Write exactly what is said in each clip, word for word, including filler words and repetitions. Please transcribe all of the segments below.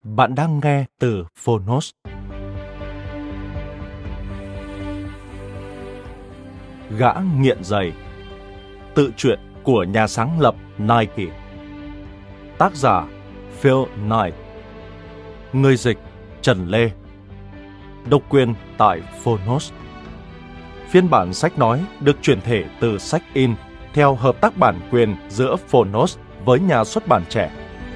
Bạn đang nghe từ Phonos. Gã nghiện giày. Tự truyện của nhà sáng lập Nike. Tác giả Phil Knight. Người dịch Trần Lê. Độc quyền tại Phonos. Phiên bản sách nói được chuyển thể từ sách in theo hợp tác bản quyền giữa Phonos với nhà xuất bản Trẻ.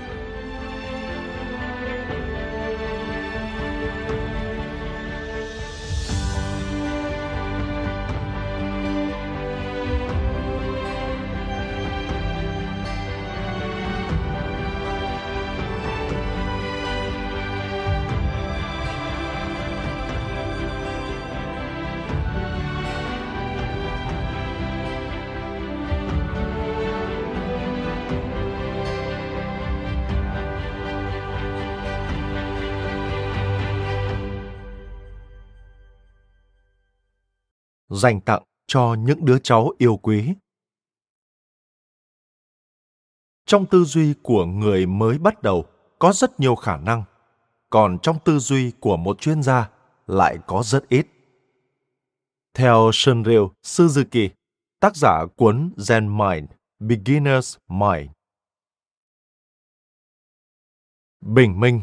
Dành tặng cho những đứa cháu yêu quý. Trong tư duy của người mới bắt đầu có rất nhiều khả năng, còn trong tư duy của một chuyên gia lại có rất ít. Theo Shunryu Suzuki, tác giả cuốn Zen Mind, Beginner's Mind. Bình minh.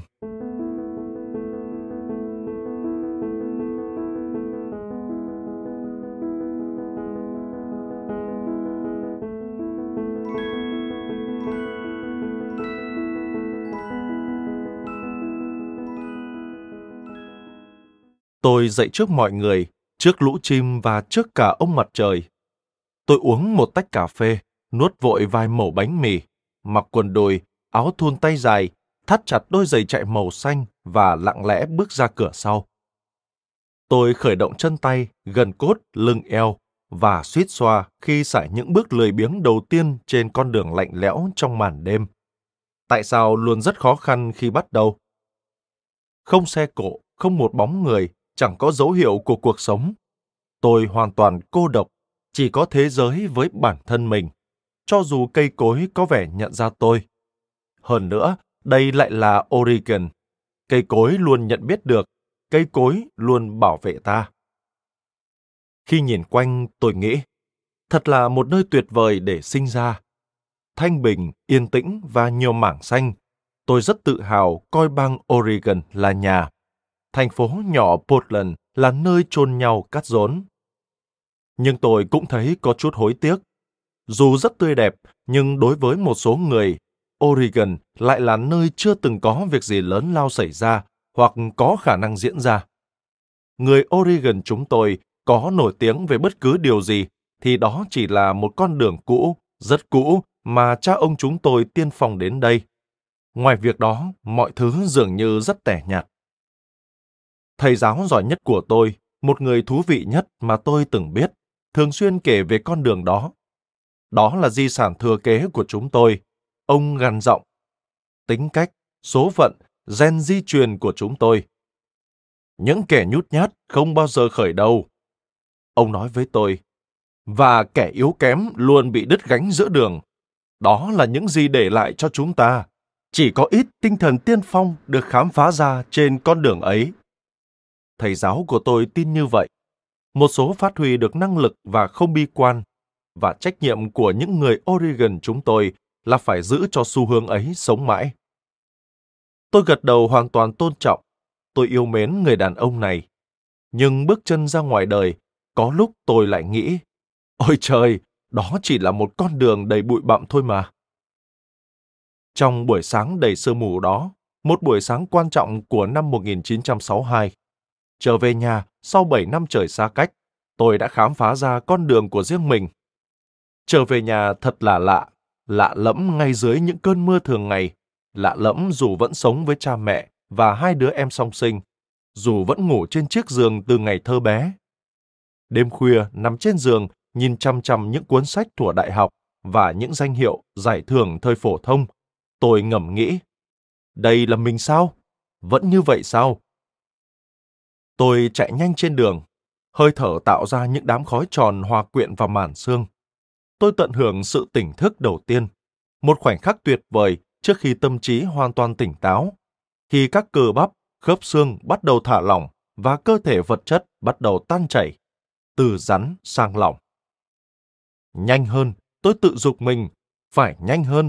Tôi dậy trước mọi người, trước lũ chim và trước cả ông mặt trời. Tôi uống một tách cà phê, nuốt vội vài mẩu bánh mì, mặc quần đùi, áo thun tay dài, thắt chặt đôi giày chạy màu xanh và lặng lẽ bước ra cửa sau. Tôi khởi động chân tay, gần cốt, lưng eo và suýt xoa khi sải những bước lười biếng đầu tiên trên con đường lạnh lẽo trong màn đêm. Tại sao luôn rất khó khăn khi bắt đầu? Không xe cộ, không một bóng người, chẳng có dấu hiệu của cuộc sống. Tôi hoàn toàn cô độc, chỉ có thế giới với bản thân mình, cho dù cây cối có vẻ nhận ra tôi. Hơn nữa, đây lại là Oregon. Cây cối luôn nhận biết được, cây cối luôn bảo vệ ta. Khi nhìn quanh, tôi nghĩ, thật là một nơi tuyệt vời để sinh ra. Thanh bình, yên tĩnh và nhiều mảng xanh. Tôi rất tự hào coi bang Oregon là nhà. Thành phố nhỏ Portland là nơi chôn nhau cắt rốn. Nhưng tôi cũng thấy có chút hối tiếc. Dù rất tươi đẹp, nhưng đối với một số người, Oregon lại là nơi chưa từng có việc gì lớn lao xảy ra hoặc có khả năng diễn ra. Người Oregon chúng tôi có nổi tiếng về bất cứ điều gì, thì đó chỉ là một con đường cũ, rất cũ mà cha ông chúng tôi tiên phong đến đây. Ngoài việc đó, mọi thứ dường như rất tẻ nhạt. Thầy giáo giỏi nhất của tôi, một người thú vị nhất mà tôi từng biết, thường xuyên kể về con đường đó. Đó là di sản thừa kế của chúng tôi. Ông gằn giọng. Tính cách, số phận, gen di truyền của chúng tôi. Những kẻ nhút nhát không bao giờ khởi đầu. Ông nói với tôi. Và kẻ yếu kém luôn bị đứt gánh giữa đường. Đó là những gì để lại cho chúng ta. Chỉ có ít tinh thần tiên phong được khám phá ra trên con đường ấy. Thầy giáo của tôi tin như vậy. Một số phát huy được năng lực và không bi quan. Và trách nhiệm của những người Oregon chúng tôi là phải giữ cho xu hướng ấy sống mãi. Tôi gật đầu hoàn toàn tôn trọng. Tôi yêu mến người đàn ông này. Nhưng bước chân ra ngoài đời, có lúc tôi lại nghĩ, ôi trời, đó chỉ là một con đường đầy bụi bặm thôi mà. Trong buổi sáng đầy sương mù đó, một buổi sáng quan trọng của năm một nghìn chín trăm sáu mươi hai, trở về nhà sau bảy năm trời xa cách, tôi đã khám phá ra con đường của riêng mình. Trở về nhà thật là lạ, lạ lẫm ngay dưới những cơn mưa thường ngày, lạ lẫm dù vẫn sống với cha mẹ và hai đứa em song sinh, dù vẫn ngủ trên chiếc giường từ ngày thơ bé. Đêm khuya nằm trên giường nhìn chăm chăm những cuốn sách thuở đại học và những danh hiệu giải thưởng thời phổ thông, tôi ngẫm nghĩ, đây là mình sao? Vẫn như vậy sao? Tôi chạy nhanh trên đường, hơi thở tạo ra những đám khói tròn hòa quyện vào màn sương. Tôi tận hưởng sự tỉnh thức đầu tiên, một khoảnh khắc tuyệt vời trước khi tâm trí hoàn toàn tỉnh táo. khi các cơ bắp, khớp xương bắt đầu thả lỏng và cơ thể vật chất bắt đầu tan chảy, từ rắn sang lỏng. Nhanh hơn, tôi tự giục mình, phải nhanh hơn.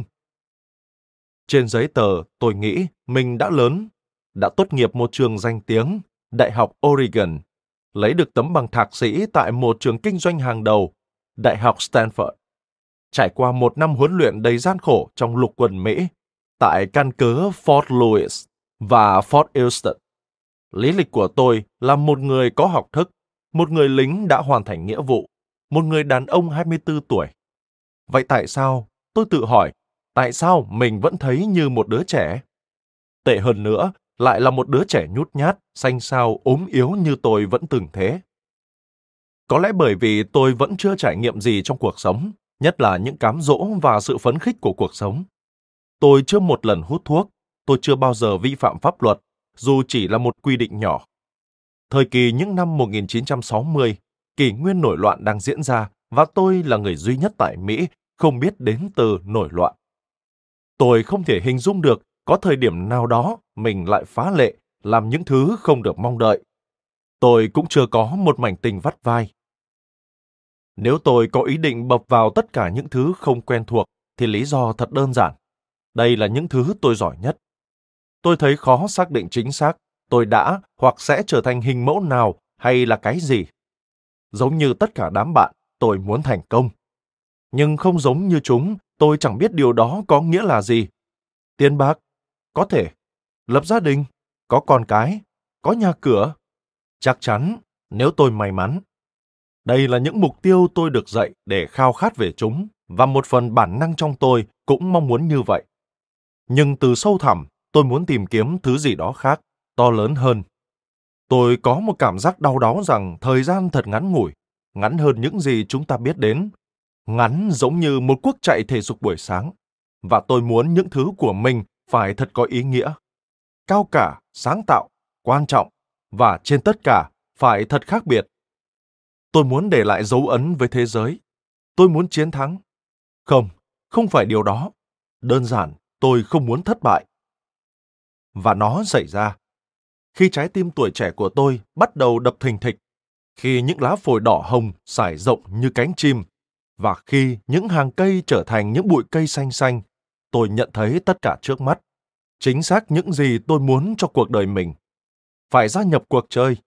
Trên giấy tờ, tôi nghĩ mình đã lớn, đã tốt nghiệp một trường danh tiếng, Đại học Oregon, lấy được tấm bằng thạc sĩ tại một trường kinh doanh hàng đầu, Đại học Stanford, trải qua một năm huấn luyện đầy gian khổ trong lục quân Mỹ, tại căn cứ Fort Lewis và Fort Houston. Lý lịch của tôi là một người có học thức, một người lính đã hoàn thành nghĩa vụ, một người đàn ông hai mươi tư tuổi. Vậy tại sao, tôi tự hỏi, tại sao mình vẫn thấy như một đứa trẻ? Tệ hơn nữa, lại là một đứa trẻ nhút nhát, xanh xao, ốm yếu như tôi vẫn từng thế. Có lẽ bởi vì tôi vẫn chưa trải nghiệm gì trong cuộc sống, nhất là những cám dỗ và sự phấn khích của cuộc sống. Tôi chưa một lần hút thuốc, tôi chưa bao giờ vi phạm pháp luật, dù chỉ là một quy định nhỏ. Thời kỳ những năm một nghìn chín trăm sáu mươi, kỷ nguyên nổi loạn đang diễn ra và tôi là người duy nhất tại Mỹ không biết đến từ nổi loạn. Tôi không thể hình dung được có thời điểm nào đó mình lại phá lệ, làm những thứ không được mong đợi. Tôi cũng chưa có một mảnh tình vắt vai. Nếu tôi có ý định bập vào tất cả những thứ không quen thuộc, thì lý do thật đơn giản. Đây là những thứ tôi giỏi nhất. Tôi thấy khó xác định chính xác tôi đã hoặc sẽ trở thành hình mẫu nào hay là cái gì. Giống như tất cả đám bạn, tôi muốn thành công. Nhưng không giống như chúng, tôi chẳng biết điều đó có nghĩa là gì. Tiền bạc? Có thể. Lập gia đình? Có con cái? Có nhà cửa? Chắc chắn, nếu tôi may mắn. Đây là những mục tiêu tôi được dạy để khao khát về chúng, và một phần bản năng trong tôi cũng mong muốn như vậy. Nhưng từ sâu thẳm, tôi muốn tìm kiếm thứ gì đó khác, to lớn hơn. Tôi có một cảm giác đau đáu rằng thời gian thật ngắn ngủi, ngắn hơn những gì chúng ta biết đến. Ngắn giống như một cuộc chạy thể dục buổi sáng. Và tôi muốn những thứ của mình phải thật có ý nghĩa. Cao cả, sáng tạo, quan trọng, và trên tất cả phải thật khác biệt. Tôi muốn để lại dấu ấn với thế giới. Tôi muốn chiến thắng. Không, không phải điều đó. Đơn giản, tôi không muốn thất bại. Và nó xảy ra. Khi trái tim tuổi trẻ của tôi bắt đầu đập thình thịch, khi những lá phổi đỏ hồng trải rộng như cánh chim, và khi những hàng cây trở thành những bụi cây xanh xanh, tôi nhận thấy tất cả trước mắt. Chính xác những gì tôi muốn cho cuộc đời mình. Phải gia nhập cuộc chơi.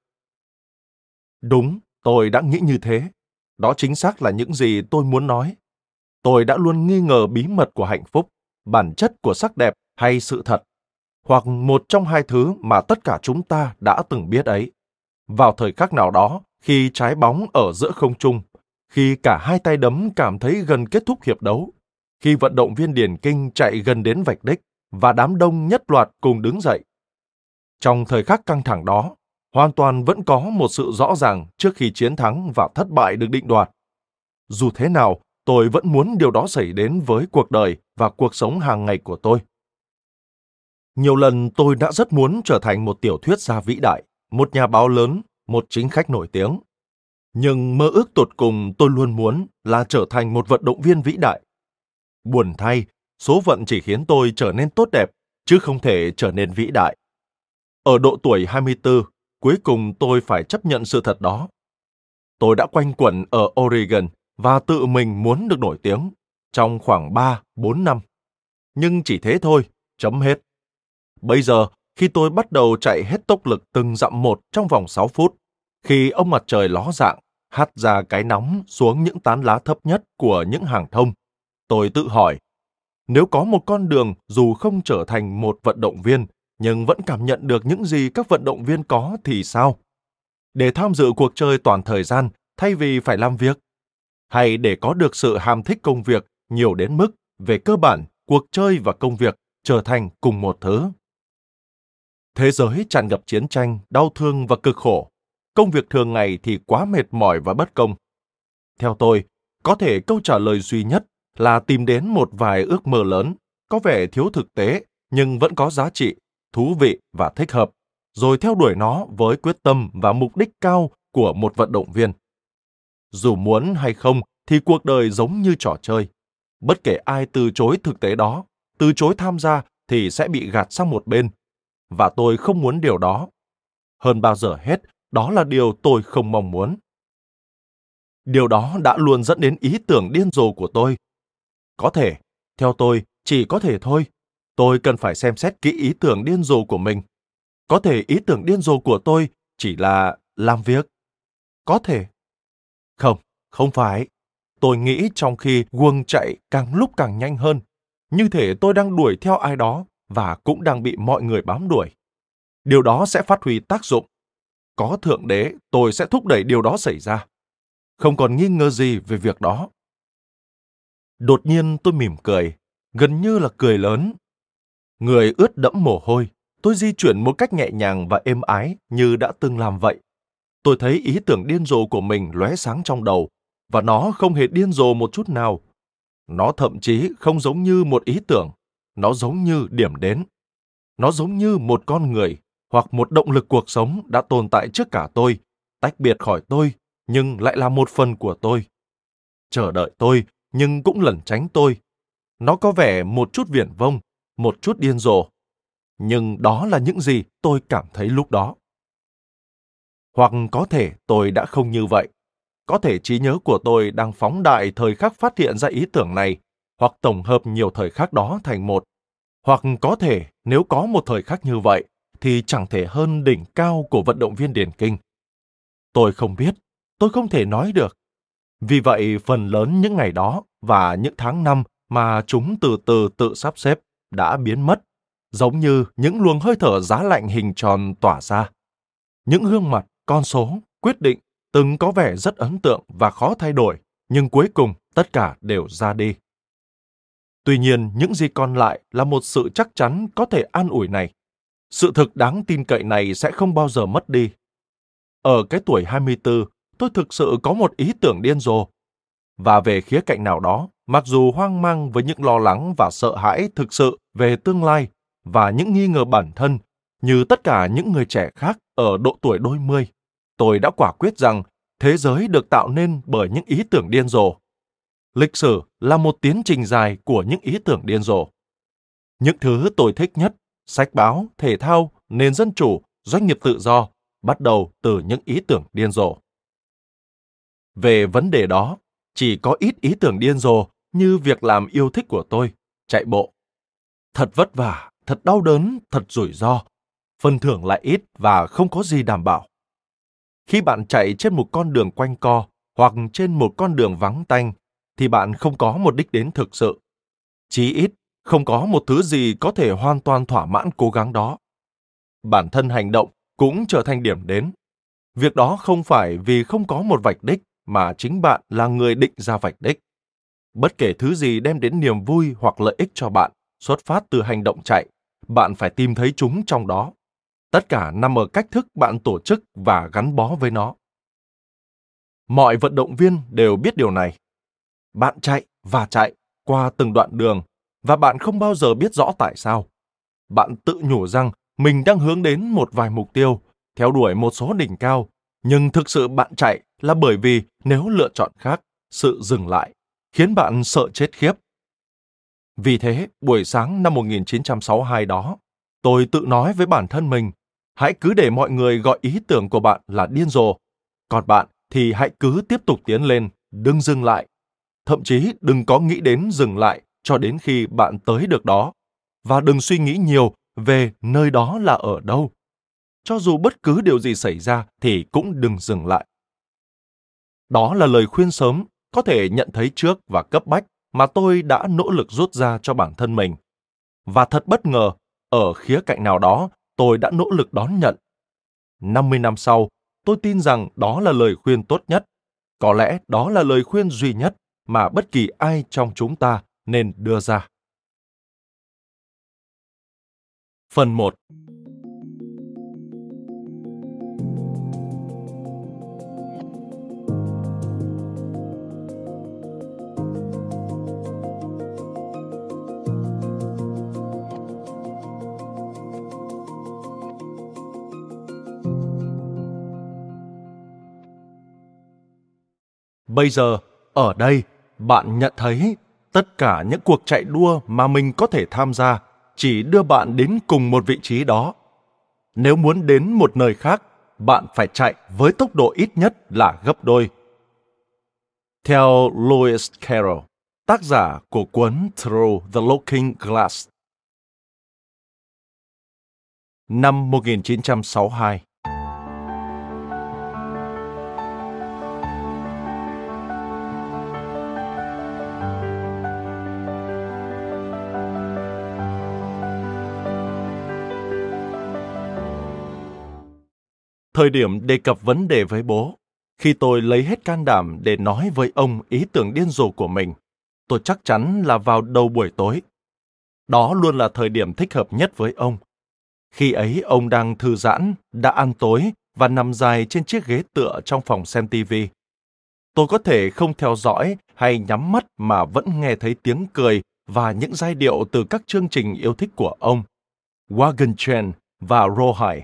Đúng, tôi đã nghĩ như thế. Đó chính xác là những gì tôi muốn nói. Tôi đã luôn nghi ngờ bí mật của hạnh phúc, bản chất của sắc đẹp hay sự thật, hoặc một trong hai thứ mà tất cả chúng ta đã từng biết ấy. Vào thời khắc nào đó, khi trái bóng ở giữa không trung, khi cả hai tay đấm cảm thấy gần kết thúc hiệp đấu, khi vận động viên điền kinh chạy gần đến vạch đích và đám đông nhất loạt cùng đứng dậy. Trong thời khắc căng thẳng đó, hoàn toàn vẫn có một sự rõ ràng trước khi chiến thắng và thất bại được định đoạt. Dù thế nào, tôi vẫn muốn điều đó xảy đến với cuộc đời và cuộc sống hàng ngày của tôi. Nhiều lần tôi đã rất muốn trở thành một tiểu thuyết gia vĩ đại, một nhà báo lớn, một chính khách nổi tiếng. Nhưng mơ ước tột cùng tôi luôn muốn là trở thành một vận động viên vĩ đại. Buồn thay, số phận chỉ khiến tôi trở nên tốt đẹp, chứ không thể trở nên vĩ đại. Ở độ tuổi hai mươi tư, cuối cùng tôi phải chấp nhận sự thật đó. Tôi đã quanh quẩn ở Oregon và tự mình muốn được nổi tiếng trong khoảng ba bốn năm. Nhưng chỉ thế thôi, chấm hết. Bây giờ, khi tôi bắt đầu chạy hết tốc lực từng dặm một trong vòng sáu phút, khi ông mặt trời ló dạng, hắt ra cái nóng xuống những tán lá thấp nhất của những hàng thông, tôi tự hỏi, nếu có một con đường dù không trở thành một vận động viên, nhưng vẫn cảm nhận được những gì các vận động viên có thì sao? Để tham dự cuộc chơi toàn thời gian thay vì phải làm việc? Hay để có được sự ham thích công việc nhiều đến mức, về cơ bản, cuộc chơi và công việc trở thành cùng một thứ? Thế giới tràn ngập chiến tranh, đau thương và cực khổ. Công việc thường ngày thì quá mệt mỏi và bất công. Theo tôi, có thể câu trả lời duy nhất là tìm đến một vài ước mơ lớn, có vẻ thiếu thực tế, nhưng vẫn có giá trị, thú vị và thích hợp, rồi theo đuổi nó với quyết tâm và mục đích cao của một vận động viên. Dù muốn hay không, thì cuộc đời giống như trò chơi. Bất kể ai từ chối thực tế đó, từ chối tham gia thì sẽ bị gạt sang một bên. và tôi không muốn điều đó. Hơn bao giờ hết, đó là điều tôi không mong muốn. Điều đó đã luôn dẫn đến ý tưởng điên rồ của tôi. Có thể, theo tôi, chỉ có thể thôi, tôi cần phải xem xét kỹ ý tưởng điên rồ của mình. Có thể ý tưởng điên rồ của tôi chỉ là làm việc. Có thể. Không, không phải. Tôi nghĩ trong khi guồng chạy càng lúc càng nhanh hơn, như thể tôi đang đuổi theo ai đó và cũng đang bị mọi người bám đuổi. Điều đó sẽ phát huy tác dụng. Có Thượng Đế, tôi sẽ thúc đẩy điều đó xảy ra. Không còn nghi ngờ gì về việc đó. Đột nhiên tôi mỉm cười, gần như là cười lớn. Người ướt đẫm mồ hôi, tôi di chuyển một cách nhẹ nhàng và êm ái như đã từng làm vậy. Tôi thấy ý tưởng điên rồ của mình lóe sáng trong đầu, và nó không hề điên rồ một chút nào. Nó thậm chí không giống như một ý tưởng, nó giống như điểm đến. Nó giống như một con người hoặc một động lực cuộc sống đã tồn tại trước cả tôi, tách biệt khỏi tôi, nhưng lại là một phần của tôi. Chờ đợi tôi, nhưng cũng lẩn tránh tôi. Nó có vẻ một chút viển vông, một chút điên rồ. Nhưng đó là những gì tôi cảm thấy lúc đó. Hoặc có thể tôi đã không như vậy. Có thể trí nhớ của tôi đang phóng đại thời khắc phát hiện ra ý tưởng này, hoặc tổng hợp nhiều thời khắc đó thành một. Hoặc có thể nếu có một thời khắc như vậy, thì chẳng thể hơn đỉnh cao của vận động viên điền kinh. Tôi không biết, tôi không thể nói được. Vì vậy, phần lớn những ngày đó và những tháng năm mà chúng từ từ tự sắp xếp đã biến mất, giống như những luồng hơi thở giá lạnh hình tròn tỏa ra. Những gương mặt, con số, quyết định từng có vẻ rất ấn tượng và khó thay đổi, nhưng cuối cùng tất cả đều ra đi. Tuy nhiên, những gì còn lại là một sự chắc chắn có thể an ủi này. Sự thực đáng tin cậy này sẽ không bao giờ mất đi. Ở cái tuổi hai mươi tư, tôi thực sự có một ý tưởng điên rồ. Và về khía cạnh nào đó, mặc dù hoang mang với những lo lắng và sợ hãi thực sự về tương lai và những nghi ngờ bản thân, như tất cả những người trẻ khác ở độ tuổi đôi mươi, tôi đã quả quyết rằng thế giới được tạo nên bởi những ý tưởng điên rồ. Lịch sử là một tiến trình dài của những ý tưởng điên rồ. Những thứ tôi thích nhất, sách báo, thể thao, nền dân chủ, doanh nghiệp tự do, bắt đầu từ những ý tưởng điên rồ. Về vấn đề đó, chỉ có ít ý tưởng điên rồ như việc làm yêu thích của tôi, chạy bộ. Thật vất vả, thật đau đớn, thật rủi ro. Phần thưởng lại ít và không có gì đảm bảo. Khi bạn chạy trên một con đường quanh co hoặc trên một con đường vắng tanh, thì bạn không có một đích đến thực sự. Chí ít, không có một thứ gì có thể hoàn toàn thỏa mãn cố gắng đó. Bản thân hành động cũng trở thành điểm đến. Việc đó không phải vì không có một vạch đích, mà chính bạn là người định ra vạch đích. Bất kể thứ gì đem đến niềm vui hoặc lợi ích cho bạn, xuất phát từ hành động chạy, bạn phải tìm thấy chúng trong đó. Tất cả nằm ở cách thức bạn tổ chức và gắn bó với nó. Mọi vận động viên đều biết điều này. Bạn chạy và chạy qua từng đoạn đường, và bạn không bao giờ biết rõ tại sao. Bạn tự nhủ rằng mình đang hướng đến một vài mục tiêu, theo đuổi một số đỉnh cao, nhưng thực sự bạn chạy là bởi vì nếu lựa chọn khác, sự dừng lại khiến bạn sợ chết khiếp. Vì thế, buổi sáng năm một nghìn chín trăm sáu mươi hai đó, tôi tự nói với bản thân mình, hãy cứ để mọi người gọi ý tưởng của bạn là điên rồ, còn bạn thì hãy cứ tiếp tục tiến lên, đừng dừng lại. Thậm chí đừng có nghĩ đến dừng lại cho đến khi bạn tới được đó, và đừng suy nghĩ nhiều về nơi đó là ở đâu. Cho dù bất cứ điều gì xảy ra thì cũng đừng dừng lại. Đó là lời khuyên sớm, có thể nhận thấy trước và cấp bách mà tôi đã nỗ lực rút ra cho bản thân mình. Và thật bất ngờ, ở khía cạnh nào đó, tôi đã nỗ lực đón nhận. năm mươi năm sau, tôi tin rằng đó là lời khuyên tốt nhất. Có lẽ đó là lời khuyên duy nhất mà bất kỳ ai trong chúng ta nên đưa ra. Phần một. Bây giờ, ở đây, bạn nhận thấy tất cả những cuộc chạy đua mà mình có thể tham gia chỉ đưa bạn đến cùng một vị trí đó, nếu muốn đến một nơi khác, bạn phải chạy với tốc độ ít nhất là gấp đôi. Theo Lewis Carroll, tác giả của cuốn Through the Looking Glass. Năm một nghìn chín trăm sáu mươi hai. Thời điểm đề cập vấn đề với bố, khi tôi lấy hết can đảm để nói với ông ý tưởng điên rồ của mình, tôi chắc chắn là vào đầu buổi tối. Đó luôn là thời điểm thích hợp nhất với ông. Khi ấy ông đang thư giãn, đã ăn tối và nằm dài trên chiếc ghế tựa trong phòng xem tivi. Tôi có thể không theo dõi hay nhắm mắt mà vẫn nghe thấy tiếng cười và những giai điệu từ các chương trình yêu thích của ông, Wagon Train và Rawhide.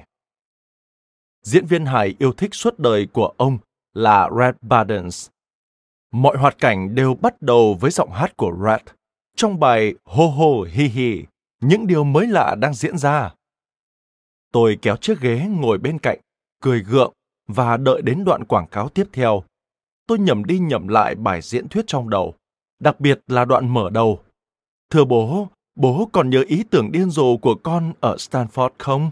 Diễn viên hài yêu thích suốt đời của ông là Red Burdens. Mọi hoạt cảnh đều bắt đầu với giọng hát của Red trong bài Ho Ho Hi Hi, những điều mới lạ đang diễn ra. Tôi kéo chiếc ghế ngồi bên cạnh, cười gượng và đợi đến đoạn quảng cáo tiếp theo. Tôi nhẩm đi nhẩm lại bài diễn thuyết trong đầu, đặc biệt là đoạn mở đầu. Thưa bố, bố còn nhớ ý tưởng điên rồ của con ở Stanford không?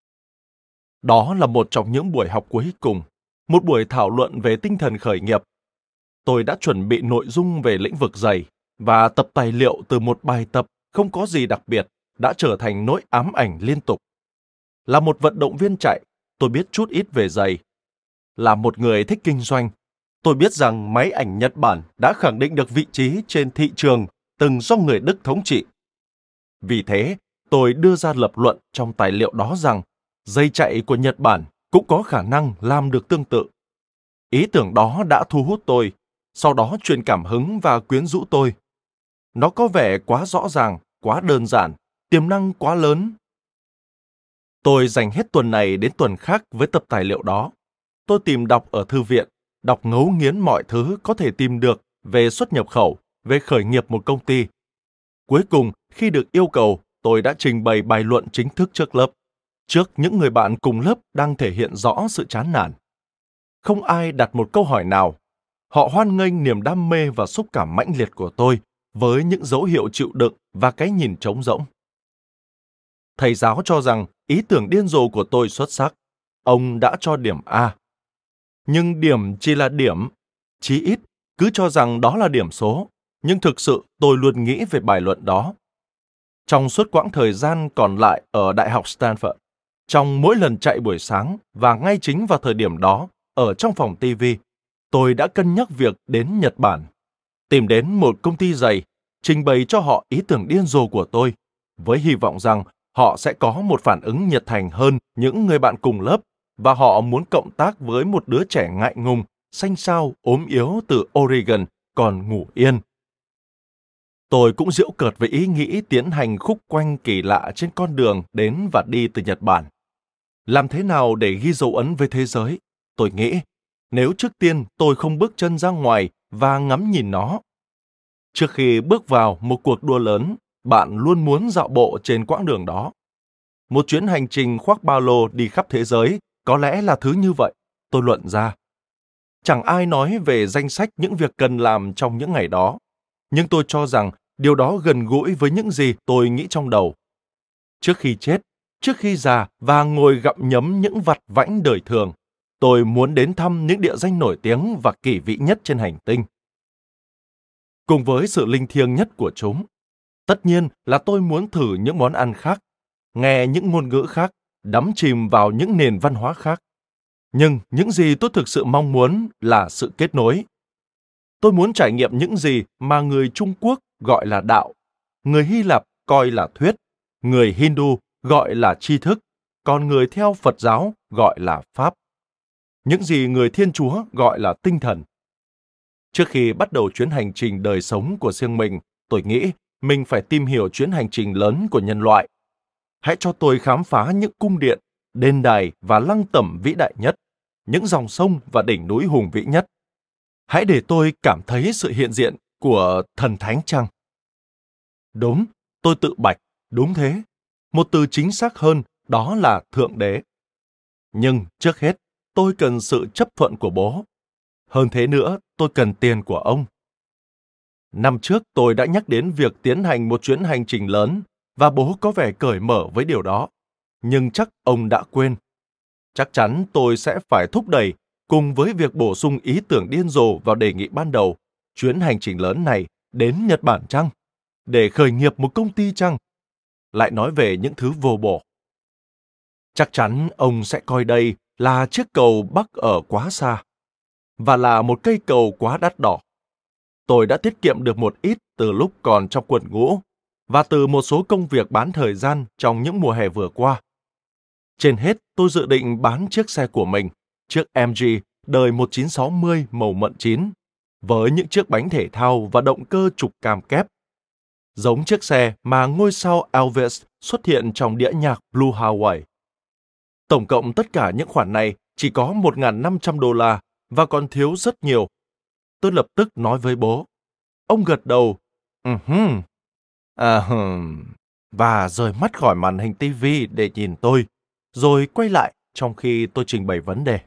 Đó là một trong những buổi học cuối cùng, một buổi thảo luận về tinh thần khởi nghiệp. Tôi đã chuẩn bị nội dung về lĩnh vực giày, và tập tài liệu từ một bài tập không có gì đặc biệt đã trở thành nỗi ám ảnh liên tục. Là một vận động viên chạy, tôi biết chút ít về giày. Là một người thích kinh doanh, tôi biết rằng máy ảnh Nhật Bản đã khẳng định được vị trí trên thị trường từng do người Đức thống trị. Vì thế, tôi đưa ra lập luận trong tài liệu đó rằng giày chạy của Nhật Bản cũng có khả năng làm được tương tự. Ý tưởng đó đã thu hút tôi, sau đó truyền cảm hứng và quyến rũ tôi. Nó có vẻ quá rõ ràng, quá đơn giản, tiềm năng quá lớn. Tôi dành hết tuần này đến tuần khác với tập tài liệu đó. Tôi tìm đọc ở thư viện, đọc ngấu nghiến mọi thứ có thể tìm được về xuất nhập khẩu, về khởi nghiệp một công ty. Cuối cùng, khi được yêu cầu, tôi đã trình bày bài luận chính thức trước lớp, trước những người bạn cùng lớp đang thể hiện rõ sự chán nản. Không ai đặt một câu hỏi nào. Họ hoan nghênh niềm đam mê và xúc cảm mãnh liệt của tôi với những dấu hiệu chịu đựng và cái nhìn trống rỗng. Thầy giáo cho rằng ý tưởng điên rồ của tôi xuất sắc. Ông đã cho điểm A. Nhưng điểm chỉ là điểm. Chí ít, cứ cho rằng đó là điểm số. Nhưng thực sự tôi luôn nghĩ về bài luận đó. Trong suốt quãng thời gian còn lại ở Đại học Stanford, trong mỗi lần chạy buổi sáng và ngay chính vào thời điểm đó, ở trong phòng ti vi, tôi đã cân nhắc việc đến Nhật Bản, tìm đến một công ty giày, trình bày cho họ ý tưởng điên rồ của tôi, với hy vọng rằng họ sẽ có một phản ứng nhiệt thành hơn những người bạn cùng lớp, và họ muốn cộng tác với một đứa trẻ ngại ngùng, xanh xao, ốm yếu từ Oregon, còn ngủ yên. Tôi cũng giễu cợt với ý nghĩ tiến hành khúc quanh kỳ lạ trên con đường đến và đi từ Nhật Bản. Làm thế nào để ghi dấu ấn với thế giới? Tôi nghĩ, nếu trước tiên tôi không bước chân ra ngoài và ngắm nhìn nó. Trước khi bước vào một cuộc đua lớn, bạn luôn muốn dạo bộ trên quãng đường đó. Một chuyến hành trình khoác ba lô đi khắp thế giới có lẽ là thứ như vậy, tôi luận ra. Chẳng ai nói về danh sách những việc cần làm trong những ngày đó, nhưng tôi cho rằng điều đó gần gũi với những gì tôi nghĩ trong đầu. Trước khi chết, trước khi già và ngồi gặm nhấm những vặt vãnh đời thường, tôi muốn đến thăm những địa danh nổi tiếng và kỳ vĩ nhất trên hành tinh. Cùng với sự linh thiêng nhất của chúng, tất nhiên là tôi muốn thử những món ăn khác, nghe những ngôn ngữ khác, đắm chìm vào những nền văn hóa khác. Nhưng những gì tôi thực sự mong muốn là sự kết nối. Tôi muốn trải nghiệm những gì mà người Trung Quốc gọi là đạo, người Hy Lạp coi là thuyết, người Hindu gọi là tri thức, còn người theo Phật giáo gọi là pháp. Những gì người Thiên Chúa gọi là tinh thần. Trước khi bắt đầu chuyến hành trình đời sống của riêng mình, tôi nghĩ mình phải tìm hiểu chuyến hành trình lớn của nhân loại. Hãy cho tôi khám phá những cung điện, đền đài và lăng tẩm vĩ đại nhất, những dòng sông và đỉnh núi hùng vĩ nhất. Hãy để tôi cảm thấy sự hiện diện của thần thánh chăng? Đúng, tôi tự bạch, đúng thế. Một từ chính xác hơn, đó là Thượng Đế. Nhưng trước hết, tôi cần sự chấp thuận của bố. Hơn thế nữa, tôi cần tiền của ông. Năm trước tôi đã nhắc đến việc tiến hành một chuyến hành trình lớn, và bố có vẻ cởi mở với điều đó. Nhưng chắc ông đã quên. Chắc chắn tôi sẽ phải thúc đẩy, cùng với việc bổ sung ý tưởng điên rồ vào đề nghị ban đầu, chuyến hành trình lớn này đến Nhật Bản chăng? Để khởi nghiệp một công ty chăng? Lại nói về những thứ vô bổ. Chắc chắn ông sẽ coi đây là chiếc cầu bắc ở quá xa, và là một cây cầu quá đắt đỏ. Tôi đã tiết kiệm được một ít từ lúc còn trong quần ngũ, và từ một số công việc bán thời gian trong những mùa hè vừa qua. Trên hết, tôi dự định bán chiếc xe của mình, chiếc em giê đời một chín sáu không màu mận chín, với những chiếc bánh thể thao và động cơ trục cam kép, giống chiếc xe mà ngôi sao Elvis xuất hiện trong đĩa nhạc Blue Hawaii. Tổng cộng tất cả những khoản này chỉ có một nghìn năm trăm đô la và còn thiếu rất nhiều. Tôi lập tức nói với bố. Ông gật đầu, uh-huh. à, hmm. và rời mắt khỏi màn hình tivi để nhìn tôi, rồi quay lại trong khi tôi trình bày vấn đề.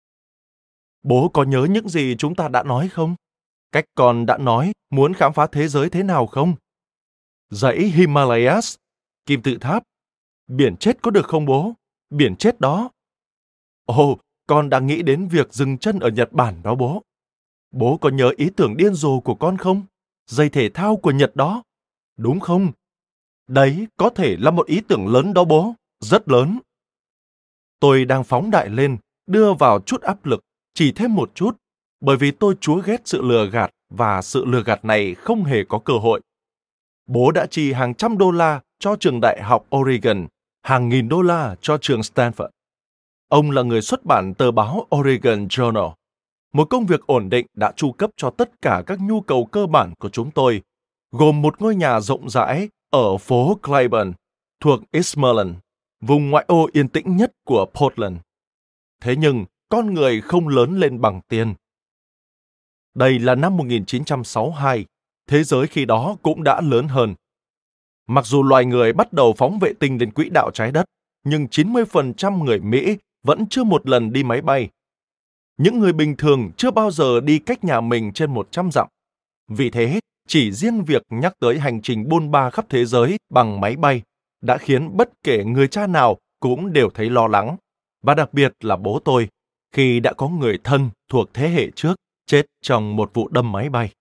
Bố có nhớ những gì chúng ta đã nói không? Cách con đã nói muốn khám phá thế giới thế nào không? Dãy Himalayas, kim tự tháp, biển chết có được không bố? Biển chết đó. Ồ, con đang nghĩ đến việc dừng chân ở Nhật Bản đó bố. Bố có nhớ ý tưởng điên rồ của con không? Giày thể thao của Nhật đó. Đúng không? Đấy có thể là một ý tưởng lớn đó bố. Rất lớn. Tôi đang phóng đại lên, đưa vào chút áp lực, chỉ thêm một chút, bởi vì tôi chúa ghét sự lừa gạt và sự lừa gạt này không hề có cơ hội. Bố đã chi hàng trăm đô la cho trường đại học Oregon, hàng nghìn đô la cho trường Stanford. Ông là người xuất bản tờ báo Oregon Journal. Một công việc ổn định đã chu cấp cho tất cả các nhu cầu cơ bản của chúng tôi, gồm một ngôi nhà rộng rãi ở phố Claiborne, thuộc Eastmoreland, vùng ngoại ô yên tĩnh nhất của Portland. Thế nhưng, con người không lớn lên bằng tiền. Đây là năm một nghìn chín trăm sáu mươi hai, thế giới khi đó cũng đã lớn hơn. Mặc dù loài người bắt đầu phóng vệ tinh lên quỹ đạo trái đất, nhưng chín mươi phần trăm người Mỹ vẫn chưa một lần đi máy bay. Những người bình thường chưa bao giờ đi cách nhà mình trên một trăm dặm. Vì thế, chỉ riêng việc nhắc tới hành trình bôn ba khắp thế giới bằng máy bay đã khiến bất kể người cha nào cũng đều thấy lo lắng, và đặc biệt là bố tôi, khi đã có người thân thuộc thế hệ trước chết trong một vụ đâm máy bay.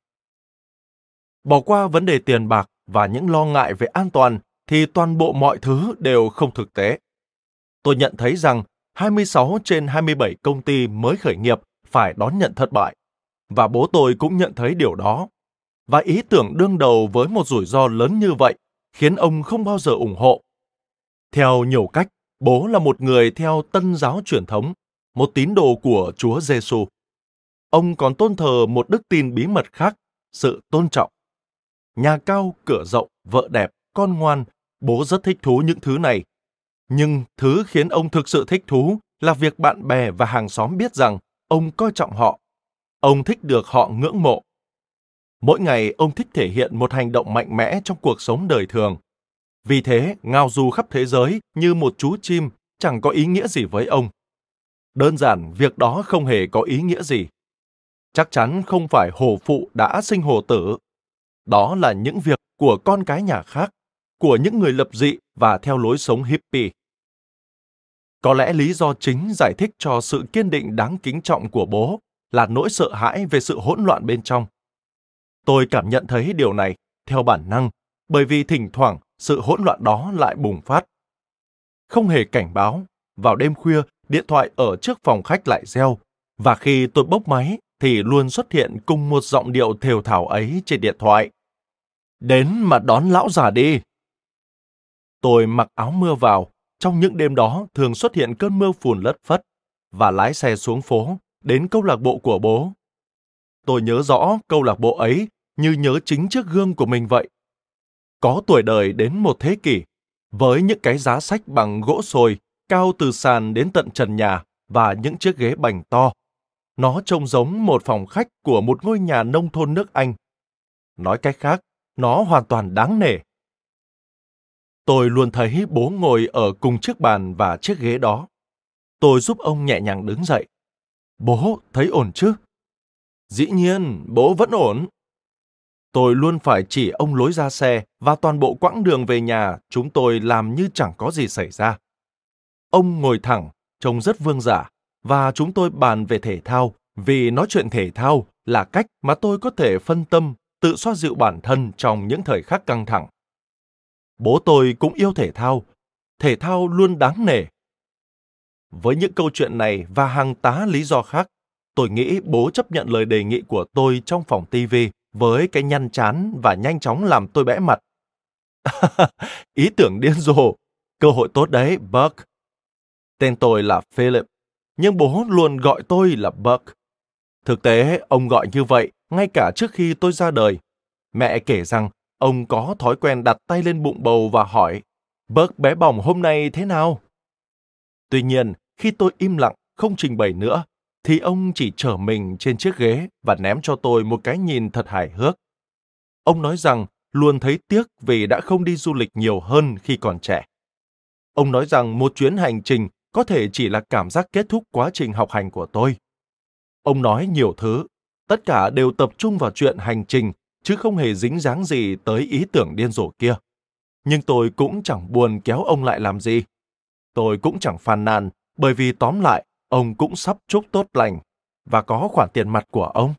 Bỏ qua vấn đề tiền bạc và những lo ngại về an toàn thì toàn bộ mọi thứ đều không thực tế. Tôi nhận thấy rằng hai mươi sáu trên hai mươi bảy công ty mới khởi nghiệp phải đón nhận thất bại, và bố tôi cũng nhận thấy điều đó. Và ý tưởng đương đầu với một rủi ro lớn như vậy khiến ông không bao giờ ủng hộ. Theo nhiều cách, bố là một người theo Tân giáo truyền thống, một tín đồ của Chúa Giêsu. Ông còn tôn thờ một đức tin bí mật khác, sự tôn trọng. Nhà cao, cửa rộng, vợ đẹp, con ngoan, bố rất thích thú những thứ này. Nhưng thứ khiến ông thực sự thích thú là việc bạn bè và hàng xóm biết rằng ông coi trọng họ. Ông thích được họ ngưỡng mộ. Mỗi ngày ông thích thể hiện một hành động mạnh mẽ trong cuộc sống đời thường. Vì thế, ngao du khắp thế giới như một chú chim chẳng có ý nghĩa gì với ông. Đơn giản, việc đó không hề có ý nghĩa gì. Chắc chắn không phải hổ phụ đã sinh hổ tử. Đó là những việc của con cái nhà khác, của những người lập dị và theo lối sống hippie. Có lẽ lý do chính giải thích cho sự kiên định đáng kính trọng của bố là nỗi sợ hãi về sự hỗn loạn bên trong. Tôi cảm nhận thấy điều này theo bản năng, bởi vì thỉnh thoảng sự hỗn loạn đó lại bùng phát. Không hề cảnh báo, vào đêm khuya, điện thoại ở trước phòng khách lại reo, và khi tôi bốc máy thì luôn xuất hiện cùng một giọng điệu thều thào ấy trên điện thoại. Đến mà đón lão già đi. Tôi mặc áo mưa vào, trong những đêm đó thường xuất hiện cơn mưa phùn lất phất, và lái xe xuống phố, đến câu lạc bộ của bố. Tôi nhớ rõ câu lạc bộ ấy như nhớ chính chiếc gương của mình vậy. Có tuổi đời đến một thế kỷ, với những cái giá sách bằng gỗ sồi, cao từ sàn đến tận trần nhà và những chiếc ghế bành to. Nó trông giống một phòng khách của một ngôi nhà nông thôn nước Anh. Nói cách khác, nó hoàn toàn đáng nể. Tôi luôn thấy bố ngồi ở cùng chiếc bàn và chiếc ghế đó. Tôi giúp ông nhẹ nhàng đứng dậy. Bố thấy ổn chứ? Dĩ nhiên, bố vẫn ổn. Tôi luôn phải chỉ ông lối ra xe và toàn bộ quãng đường về nhà chúng tôi làm như chẳng có gì xảy ra. Ông ngồi thẳng, trông rất vương giả, và chúng tôi bàn về thể thao, vì nói chuyện thể thao là cách mà tôi có thể phân tâm, tự xoa dịu bản thân trong những thời khắc căng thẳng. Bố tôi cũng yêu thể thao. Thể thao luôn đáng nể. Với những câu chuyện này và hàng tá lý do khác, tôi nghĩ bố chấp nhận lời đề nghị của tôi trong phòng ti vi với cái nhăn chán và nhanh chóng làm tôi bẽ mặt. Ý tưởng điên rồ. Cơ hội tốt đấy, Buck. Tên tôi là Philip, nhưng bố luôn gọi tôi là Buck. Thực tế, ông gọi như vậy ngay cả trước khi tôi ra đời. Mẹ kể rằng ông có thói quen đặt tay lên bụng bầu và hỏi, Buck bé bỏng hôm nay thế nào? Tuy nhiên, khi tôi im lặng, không trình bày nữa, thì ông chỉ trở mình trên chiếc ghế và ném cho tôi một cái nhìn thật hài hước. Ông nói rằng luôn thấy tiếc vì đã không đi du lịch nhiều hơn khi còn trẻ. Ông nói rằng một chuyến hành trình có thể chỉ là cảm giác kết thúc quá trình học hành của tôi. Ông nói nhiều thứ, tất cả đều tập trung vào chuyện hành trình, chứ không hề dính dáng gì tới ý tưởng điên rồ kia. Nhưng tôi cũng chẳng buồn kéo ông lại làm gì. Tôi cũng chẳng phàn nàn, bởi vì tóm lại, ông cũng sắp chúc tốt lành, và có khoản tiền mặt của ông.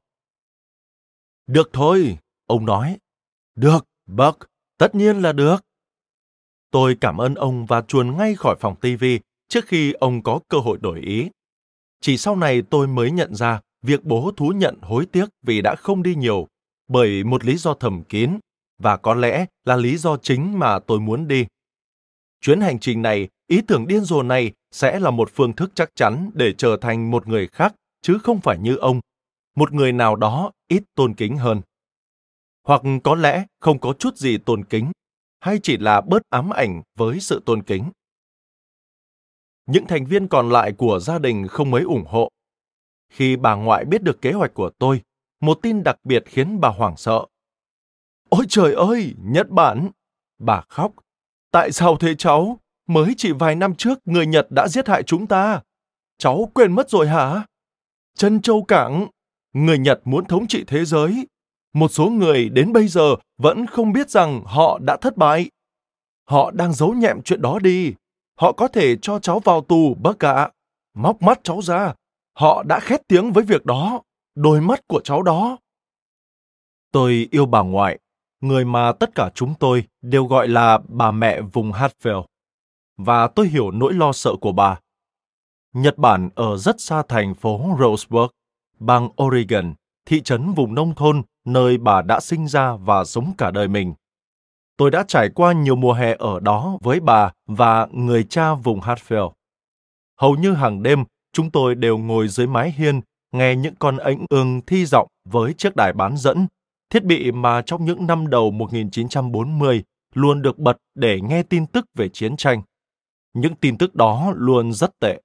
Được thôi, ông nói. Được, Buck, tất nhiên là được. Tôi cảm ơn ông và chuồn ngay khỏi phòng ti vi trước khi ông có cơ hội đổi ý. Chỉ sau này tôi mới nhận ra việc bố thú nhận hối tiếc vì đã không đi nhiều, bởi một lý do thầm kín, và có lẽ là lý do chính mà tôi muốn đi. Chuyến hành trình này, ý tưởng điên rồ này sẽ là một phương thức chắc chắn để trở thành một người khác, chứ không phải như ông, một người nào đó ít tôn kính hơn. Hoặc có lẽ không có chút gì tôn kính, hay chỉ là bớt ám ảnh với sự tôn kính. Những thành viên còn lại của gia đình không mấy ủng hộ. Khi bà ngoại biết được kế hoạch của tôi, một tin đặc biệt khiến bà hoảng sợ. Ôi trời ơi, Nhật Bản! Bà khóc. Tại sao thế cháu? Mới chỉ vài năm trước người Nhật đã giết hại chúng ta. Cháu quên mất rồi hả? Trân Châu Cảng! Người Nhật muốn thống trị thế giới. Một số người đến bây giờ vẫn không biết rằng họ đã thất bại. Họ đang giấu nhẹm chuyện đó đi. Họ có thể cho cháu vào tù, bác ạ. Móc mắt cháu ra. Họ đã khét tiếng với việc đó. Đôi mắt của cháu đó. Tôi yêu bà ngoại, người mà tất cả chúng tôi đều gọi là bà mẹ vùng Hartfield. Và tôi hiểu nỗi lo sợ của bà. Nhật Bản ở rất xa thành phố Roseburg, bang Oregon, thị trấn vùng nông thôn nơi bà đã sinh ra và sống cả đời mình. Tôi đã trải qua nhiều mùa hè ở đó với bà và người cha vùng Hartfield. Hầu như hàng đêm, chúng tôi đều ngồi dưới mái hiên, nghe những con ếch ương thi giọng với chiếc đài bán dẫn, thiết bị mà trong những năm đầu một nghìn chín trăm bốn mươi luôn được bật để nghe tin tức về chiến tranh. Những tin tức đó luôn rất tệ.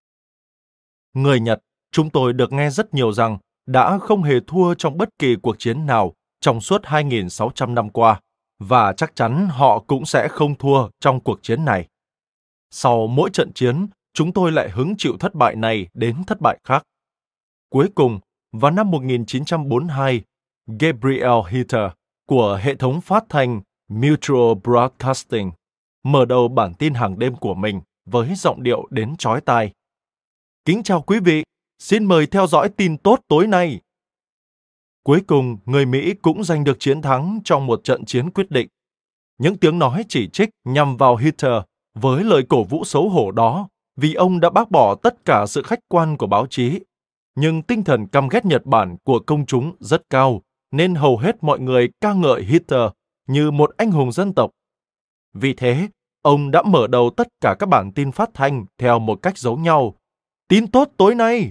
Người Nhật, chúng tôi được nghe rất nhiều rằng đã không hề thua trong bất kỳ cuộc chiến nào trong suốt hai nghìn sáu trăm năm qua, và chắc chắn họ cũng sẽ không thua trong cuộc chiến này. Sau mỗi trận chiến, chúng tôi lại hứng chịu thất bại này đến thất bại khác. Cuối cùng, vào năm một nghìn chín trăm bốn mươi hai, Gabriel Hitter của hệ thống phát thanh Mutual Broadcasting mở đầu bản tin hàng đêm của mình với giọng điệu đến chói tai. Kính chào quý vị, xin mời theo dõi tin tốt tối nay. Cuối cùng, người Mỹ cũng giành được chiến thắng trong một trận chiến quyết định. Những tiếng nói chỉ trích nhằm vào Hitter với lời cổ vũ xấu hổ đó vì ông đã bác bỏ tất cả sự khách quan của báo chí. Nhưng tinh thần căm ghét Nhật Bản của công chúng rất cao, nên hầu hết mọi người ca ngợi Hitter như một anh hùng dân tộc. Vì thế, ông đã mở đầu tất cả các bản tin phát thanh theo một cách giống nhau. Tin tốt tối nay!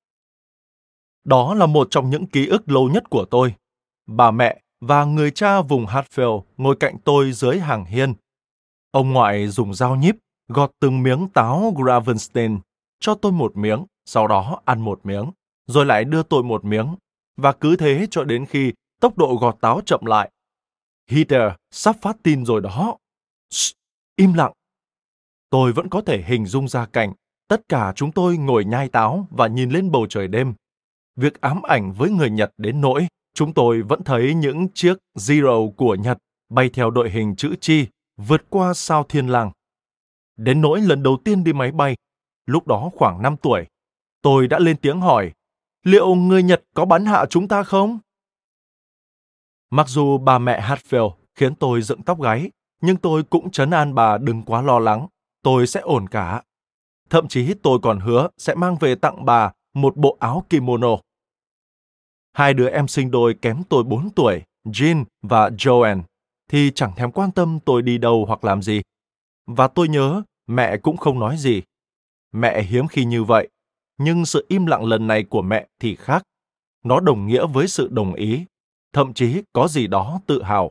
Đó là một trong những ký ức lâu nhất của tôi. Bà mẹ và người cha vùng Hartfield ngồi cạnh tôi dưới hàng hiên. Ông ngoại dùng dao nhíp, gọt từng miếng táo Gravenstein, cho tôi một miếng, sau đó ăn một miếng, rồi lại đưa tôi một miếng, và cứ thế cho đến khi tốc độ gọt táo chậm lại. Hitter sắp phát tin rồi đó. Shh, im lặng. Tôi vẫn có thể hình dung ra cảnh tất cả chúng tôi ngồi nhai táo và nhìn lên bầu trời đêm. Việc ám ảnh với người Nhật đến nỗi chúng tôi vẫn thấy những chiếc Zero của Nhật bay theo đội hình chữ chi vượt qua sao thiên lang. Đến nỗi lần đầu tiên đi máy bay, lúc đó khoảng năm tuổi, tôi đã lên tiếng hỏi, liệu người Nhật có bắn hạ chúng ta không? Mặc dù bà mẹ Hatfield khiến tôi dựng tóc gáy, nhưng tôi cũng trấn an bà đừng quá lo lắng, tôi sẽ ổn cả. Thậm chí tôi còn hứa sẽ mang về tặng bà một bộ áo kimono. Hai đứa em sinh đôi kém tôi bốn tuổi, Jean và Joanne, thì chẳng thèm quan tâm tôi đi đâu hoặc làm gì. Và tôi nhớ, mẹ cũng không nói gì. Mẹ hiếm khi như vậy, nhưng sự im lặng lần này của mẹ thì khác. Nó đồng nghĩa với sự đồng ý, thậm chí có gì đó tự hào.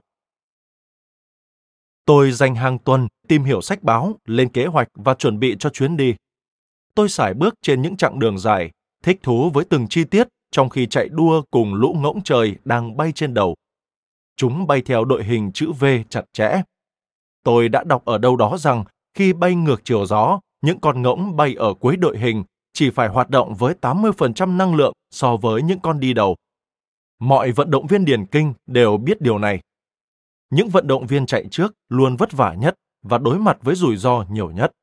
Tôi dành hàng tuần tìm hiểu sách báo, lên kế hoạch và chuẩn bị cho chuyến đi. Tôi sải bước trên những chặng đường dài, thích thú với từng chi tiết trong khi chạy đua cùng lũ ngỗng trời đang bay trên đầu. Chúng bay theo đội hình chữ V chặt chẽ. Tôi đã đọc ở đâu đó rằng khi bay ngược chiều gió, những con ngỗng bay ở cuối đội hình chỉ phải hoạt động với tám mươi phần trăm năng lượng so với những con đi đầu. Mọi vận động viên điền kinh đều biết điều này. Những vận động viên chạy trước luôn vất vả nhất và đối mặt với rủi ro nhiều nhất.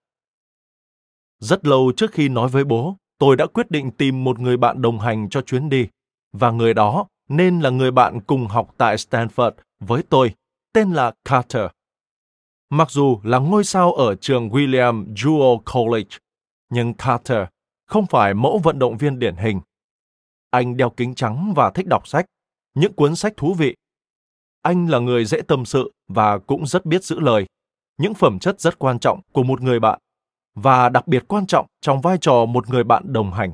Rất lâu trước khi nói với bố, tôi đã quyết định tìm một người bạn đồng hành cho chuyến đi, và người đó nên là người bạn cùng học tại Stanford với tôi, tên là Carter. Mặc dù là ngôi sao ở trường William Jewell College, nhưng Carter không phải mẫu vận động viên điển hình. Anh đeo kính trắng và thích đọc sách, những cuốn sách thú vị. Anh là người dễ tâm sự và cũng rất biết giữ lời, những phẩm chất rất quan trọng của một người bạn, và đặc biệt quan trọng trong vai trò một người bạn đồng hành.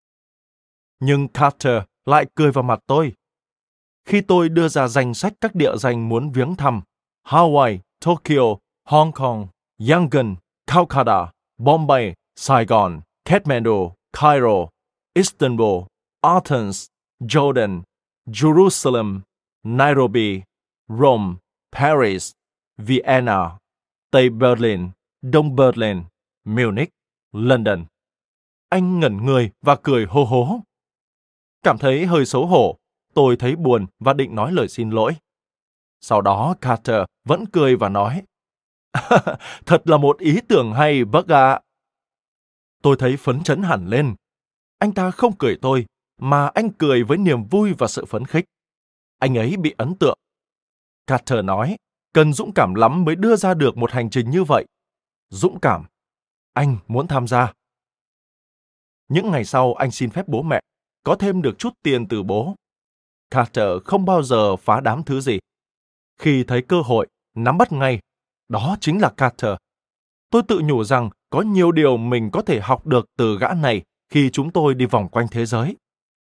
Nhưng Carter lại cười vào mặt tôi. Khi tôi đưa ra danh sách các địa danh muốn viếng thăm, Hawaii, Tokyo, Hong Kong, Yangon, Calcutta, Bombay, Saigon, Kathmandu, Cairo, Istanbul, Athens, Jordan, Jerusalem, Nairobi, Rome, Paris, Vienna, Tây Berlin, Đông Berlin, Munich, London. Anh ngẩn người và cười hô hố. Cảm thấy hơi xấu hổ, tôi thấy buồn và định nói lời xin lỗi. Sau đó Carter vẫn cười và nói, thật là một ý tưởng hay, bác ạ. Tôi thấy phấn chấn hẳn lên. Anh ta không cười tôi, mà anh cười với niềm vui và sự phấn khích. Anh ấy bị ấn tượng. Carter nói, cần dũng cảm lắm mới đưa ra được một hành trình như vậy. Dũng cảm. Anh muốn tham gia. Những ngày sau anh xin phép bố mẹ, có thêm được chút tiền từ bố. Carter không bao giờ phá đám thứ gì. Khi thấy cơ hội, nắm bắt ngay. Đó chính là Carter. Tôi tự nhủ rằng có nhiều điều mình có thể học được từ gã này khi chúng tôi đi vòng quanh thế giới.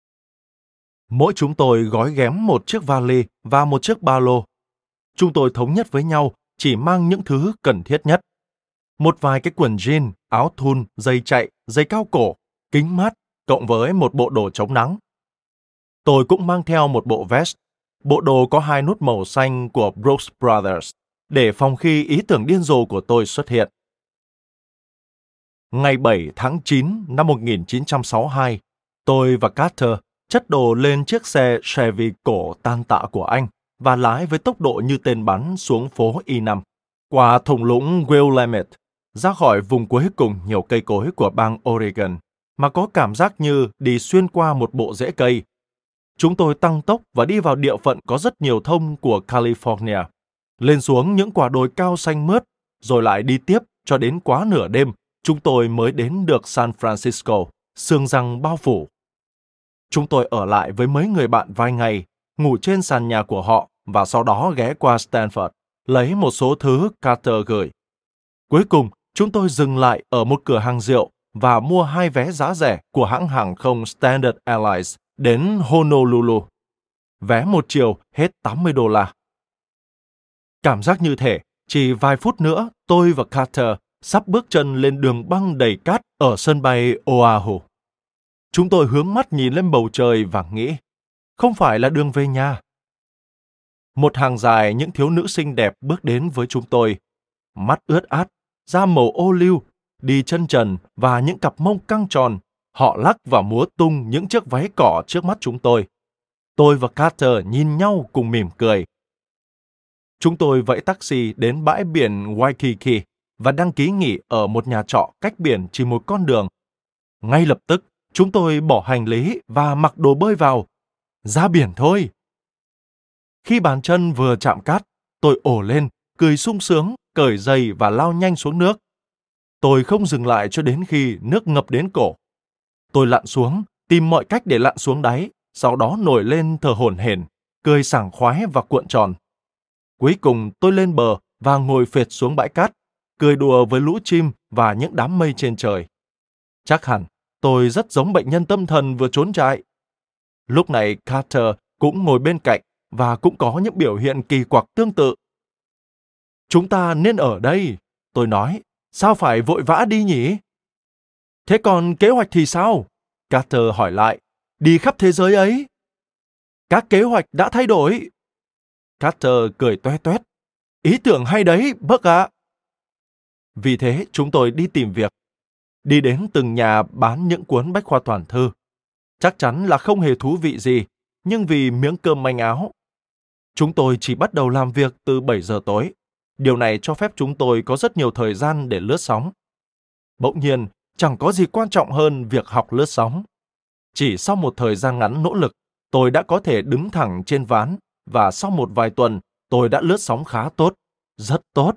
Mỗi chúng tôi gói ghém một chiếc vali và một chiếc ba lô. Chúng tôi thống nhất với nhau chỉ mang những thứ cần thiết nhất. Một vài cái quần jean, áo thun, giày chạy, giày cao cổ, kính mát, cộng với một bộ đồ chống nắng. Tôi cũng mang theo một bộ vest. Bộ đồ có hai nút màu xanh của Brooks Brothers, để phòng khi ý tưởng điên rồ của tôi xuất hiện. Ngày bảy tháng chín năm một nghìn chín trăm sáu mươi hai, tôi và Carter chất đồ lên chiếc xe Chevy cổ tan tạ của anh và lái với tốc độ như tên bắn xuống phố I năm, qua thung lũng Willamette, ra khỏi vùng cuối cùng nhiều cây cối của bang Oregon, mà có cảm giác như đi xuyên qua một bộ rễ cây. Chúng tôi tăng tốc và đi vào địa phận có rất nhiều thông của California, lên xuống những quả đồi cao xanh mướt, rồi lại đi tiếp cho đến quá nửa đêm, chúng tôi mới đến được San Francisco, sương răng bao phủ. Chúng tôi ở lại với mấy người bạn vài ngày, ngủ trên sàn nhà của họ và sau đó ghé qua Stanford, lấy một số thứ Carter gửi. Cuối cùng, chúng tôi dừng lại ở một cửa hàng rượu và mua hai vé giá rẻ của hãng hàng không Standard Airlines đến Honolulu. Vé một chiều hết tám mươi đô la. Cảm giác như thể chỉ vài phút nữa tôi và Carter sắp bước chân lên đường băng đầy cát ở sân bay Oahu. Chúng tôi hướng mắt nhìn lên bầu trời và nghĩ, không phải là đường về nhà. Một hàng dài những thiếu nữ xinh đẹp bước đến với chúng tôi. mắt ướt át, da màu ô liu, đi chân trần và những cặp mông căng tròn. Họ lắc và múa tung những chiếc váy cỏ trước mắt chúng tôi. Tôi và Carter nhìn nhau cùng mỉm cười. Chúng tôi vẫy taxi đến bãi biển Waikiki và đăng ký nghỉ ở một nhà trọ cách biển chỉ một con đường. Ngay lập tức, chúng tôi bỏ hành lý và mặc đồ bơi vào. Ra biển thôi! Khi bàn chân vừa chạm cát, tôi ồ lên, cười sung sướng, cởi giày và lao nhanh xuống nước. Tôi không dừng lại cho đến khi nước ngập đến cổ. Tôi lặn xuống, tìm mọi cách để lặn xuống đáy, sau đó nổi lên thở hổn hển, cười sảng khoái và cuộn tròn. Cuối cùng tôi lên bờ và ngồi phệt xuống bãi cát, cười đùa với lũ chim và những đám mây trên trời. Chắc hẳn tôi rất giống bệnh nhân tâm thần vừa trốn trại. Lúc này Carter cũng ngồi bên cạnh và cũng có những biểu hiện kỳ quặc tương tự. Chúng ta nên ở đây, tôi nói. Sao phải vội vã đi nhỉ? Thế còn kế hoạch thì sao? Carter hỏi lại. Đi khắp thế giới ấy. Các kế hoạch đã thay đổi. Carter cười toe toét. Ý tưởng hay đấy, Buck ạ. Vì thế chúng tôi đi tìm việc. Đi đến từng nhà bán những cuốn bách khoa toàn thư. Chắc chắn là không hề thú vị gì, nhưng vì miếng cơm manh áo. Chúng tôi chỉ bắt đầu làm việc từ bảy giờ tối. Điều này cho phép chúng tôi có rất nhiều thời gian để lướt sóng. Bỗng nhiên, chẳng có gì quan trọng hơn việc học lướt sóng. Chỉ sau một thời gian ngắn nỗ lực, tôi đã có thể đứng thẳng trên ván và sau một vài tuần, tôi đã lướt sóng khá tốt, rất tốt.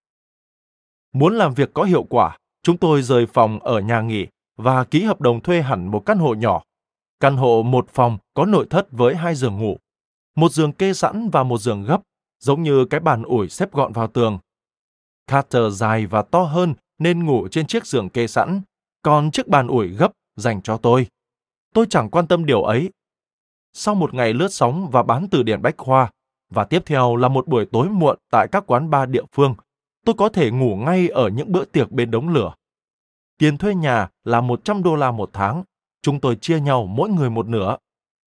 Muốn làm việc có hiệu quả, chúng tôi rời phòng ở nhà nghỉ và ký hợp đồng thuê hẳn một căn hộ nhỏ. Căn hộ một phòng có nội thất với hai giường ngủ, một giường kê sẵn và một giường gấp, giống như cái bàn ủi xếp gọn vào tường. Carter dài và to hơn nên ngủ trên chiếc giường kê sẵn, còn chiếc bàn ủi gấp dành cho tôi. Tôi chẳng quan tâm điều ấy. Sau một ngày lướt sóng và bán từ điển bách khoa, và tiếp theo là một buổi tối muộn tại các quán bar địa phương, tôi có thể ngủ ngay ở những bữa tiệc bên đống lửa. Tiền thuê nhà là một trăm đô la một tháng. Chúng tôi chia nhau mỗi người một nửa.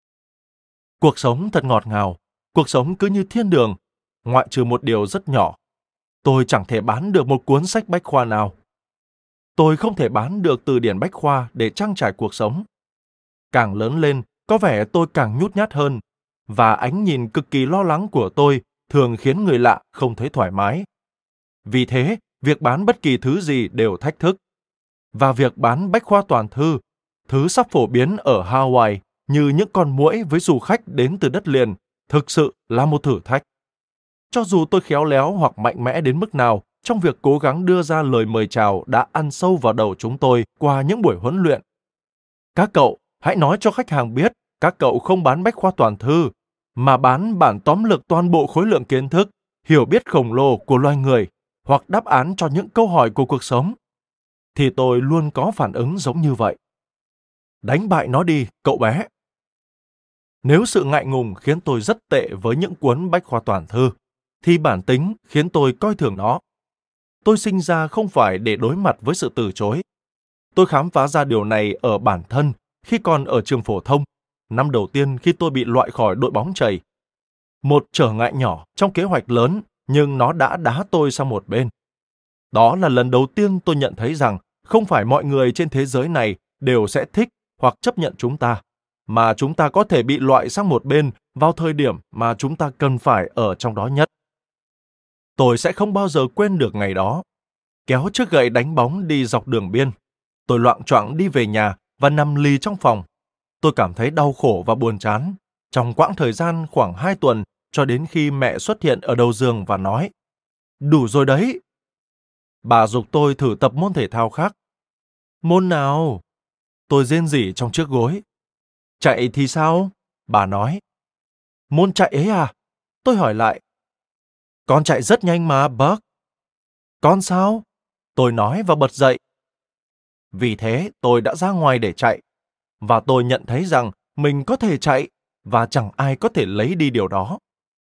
Cuộc sống thật ngọt ngào. Cuộc sống cứ như thiên đường, ngoại trừ một điều rất nhỏ. Tôi chẳng thể bán được một cuốn sách bách khoa nào. Tôi không thể bán được từ điển bách khoa để trang trải cuộc sống. Càng lớn lên, có vẻ tôi càng nhút nhát hơn, và ánh nhìn cực kỳ lo lắng của tôi thường khiến người lạ không thấy thoải mái. Vì thế, việc bán bất kỳ thứ gì đều thách thức. Và việc bán bách khoa toàn thư, thứ sắp phổ biến ở Hawaii như những con muỗi với du khách đến từ đất liền, thực sự là một thử thách. Cho dù tôi khéo léo hoặc mạnh mẽ đến mức nào trong việc cố gắng đưa ra lời mời chào đã ăn sâu vào đầu chúng tôi qua những buổi huấn luyện. Các cậu hãy nói cho khách hàng biết các cậu không bán bách khoa toàn thư, mà bán bản tóm lược toàn bộ khối lượng kiến thức, hiểu biết khổng lồ của loài người hoặc đáp án cho những câu hỏi của cuộc sống. Thì tôi luôn có phản ứng giống như vậy. Đánh bại nó đi, cậu bé. Nếu sự ngại ngùng khiến tôi rất tệ với những cuốn bách khoa toàn thư, thì bản tính khiến tôi coi thường nó. Tôi sinh ra không phải để đối mặt với sự từ chối. Tôi khám phá ra điều này ở bản thân khi còn ở trường phổ thông, năm đầu tiên khi tôi bị loại khỏi đội bóng chày. Một trở ngại nhỏ trong kế hoạch lớn, nhưng nó đã đá tôi sang một bên. Đó là lần đầu tiên tôi nhận thấy rằng không phải mọi người trên thế giới này đều sẽ thích hoặc chấp nhận chúng ta, mà chúng ta có thể bị loại sang một bên vào thời điểm mà chúng ta cần phải ở trong đó nhất. Tôi sẽ không bao giờ quên được ngày đó. Kéo chiếc gậy đánh bóng đi dọc đường biên, tôi loạng choạng đi về nhà và nằm lì trong phòng. Tôi cảm thấy đau khổ và buồn chán trong quãng thời gian khoảng hai tuần cho đến khi mẹ xuất hiện ở đầu giường và nói: "Đủ rồi đấy." Bà giục tôi thử tập môn thể thao khác. "Môn nào?" Tôi rên rỉ trong chiếc gối. "Chạy thì sao?" Bà nói. "Môn chạy ấy à?" Tôi hỏi lại. "Con chạy rất nhanh mà, Buck." "Con sao?" Tôi nói và bật dậy. Vì thế tôi đã ra ngoài để chạy, và tôi nhận thấy rằng mình có thể chạy, và chẳng ai có thể lấy đi điều đó.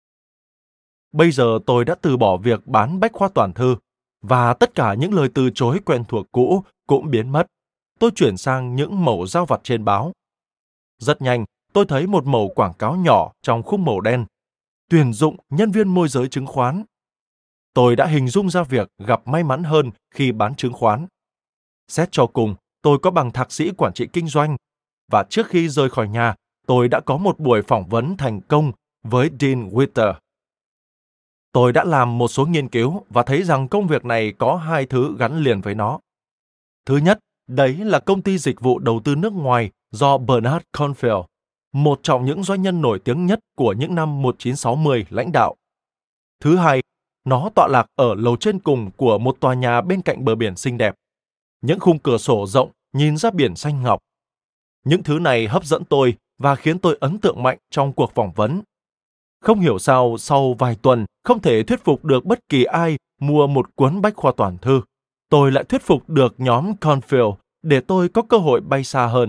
Bây giờ tôi đã từ bỏ việc bán bách khoa toàn thư, và tất cả những lời từ chối quen thuộc cũ cũng biến mất. Tôi chuyển sang những mẩu dao vặt trên báo. Rất nhanh, tôi thấy một mẩu quảng cáo nhỏ trong khung màu đen: tuyển dụng nhân viên môi giới chứng khoán. tôi đã hình dung ra việc gặp may mắn hơn khi bán chứng khoán. Xét cho cùng, tôi có bằng thạc sĩ quản trị kinh doanh, và trước khi rời khỏi nhà, tôi đã có một buổi phỏng vấn thành công với Dean Witter. Tôi đã làm một số nghiên cứu và thấy rằng công việc này có hai thứ gắn liền với nó. Thứ nhất, đấy là công ty dịch vụ đầu tư nước ngoài do Bernard Cornfield, một trong những doanh nhân nổi tiếng nhất của những năm một nghìn chín trăm sáu mươi lãnh đạo. Thứ hai, nó tọa lạc ở lầu trên cùng của một tòa nhà bên cạnh bờ biển xinh đẹp. Những khung cửa sổ rộng nhìn ra biển xanh ngọc. Những thứ này hấp dẫn tôi và khiến tôi ấn tượng mạnh trong cuộc phỏng vấn. Không hiểu sao sau vài tuần không thể thuyết phục được bất kỳ ai mua một cuốn bách khoa toàn thư, tôi lại thuyết phục được nhóm Cornfield để tôi có cơ hội bay xa hơn.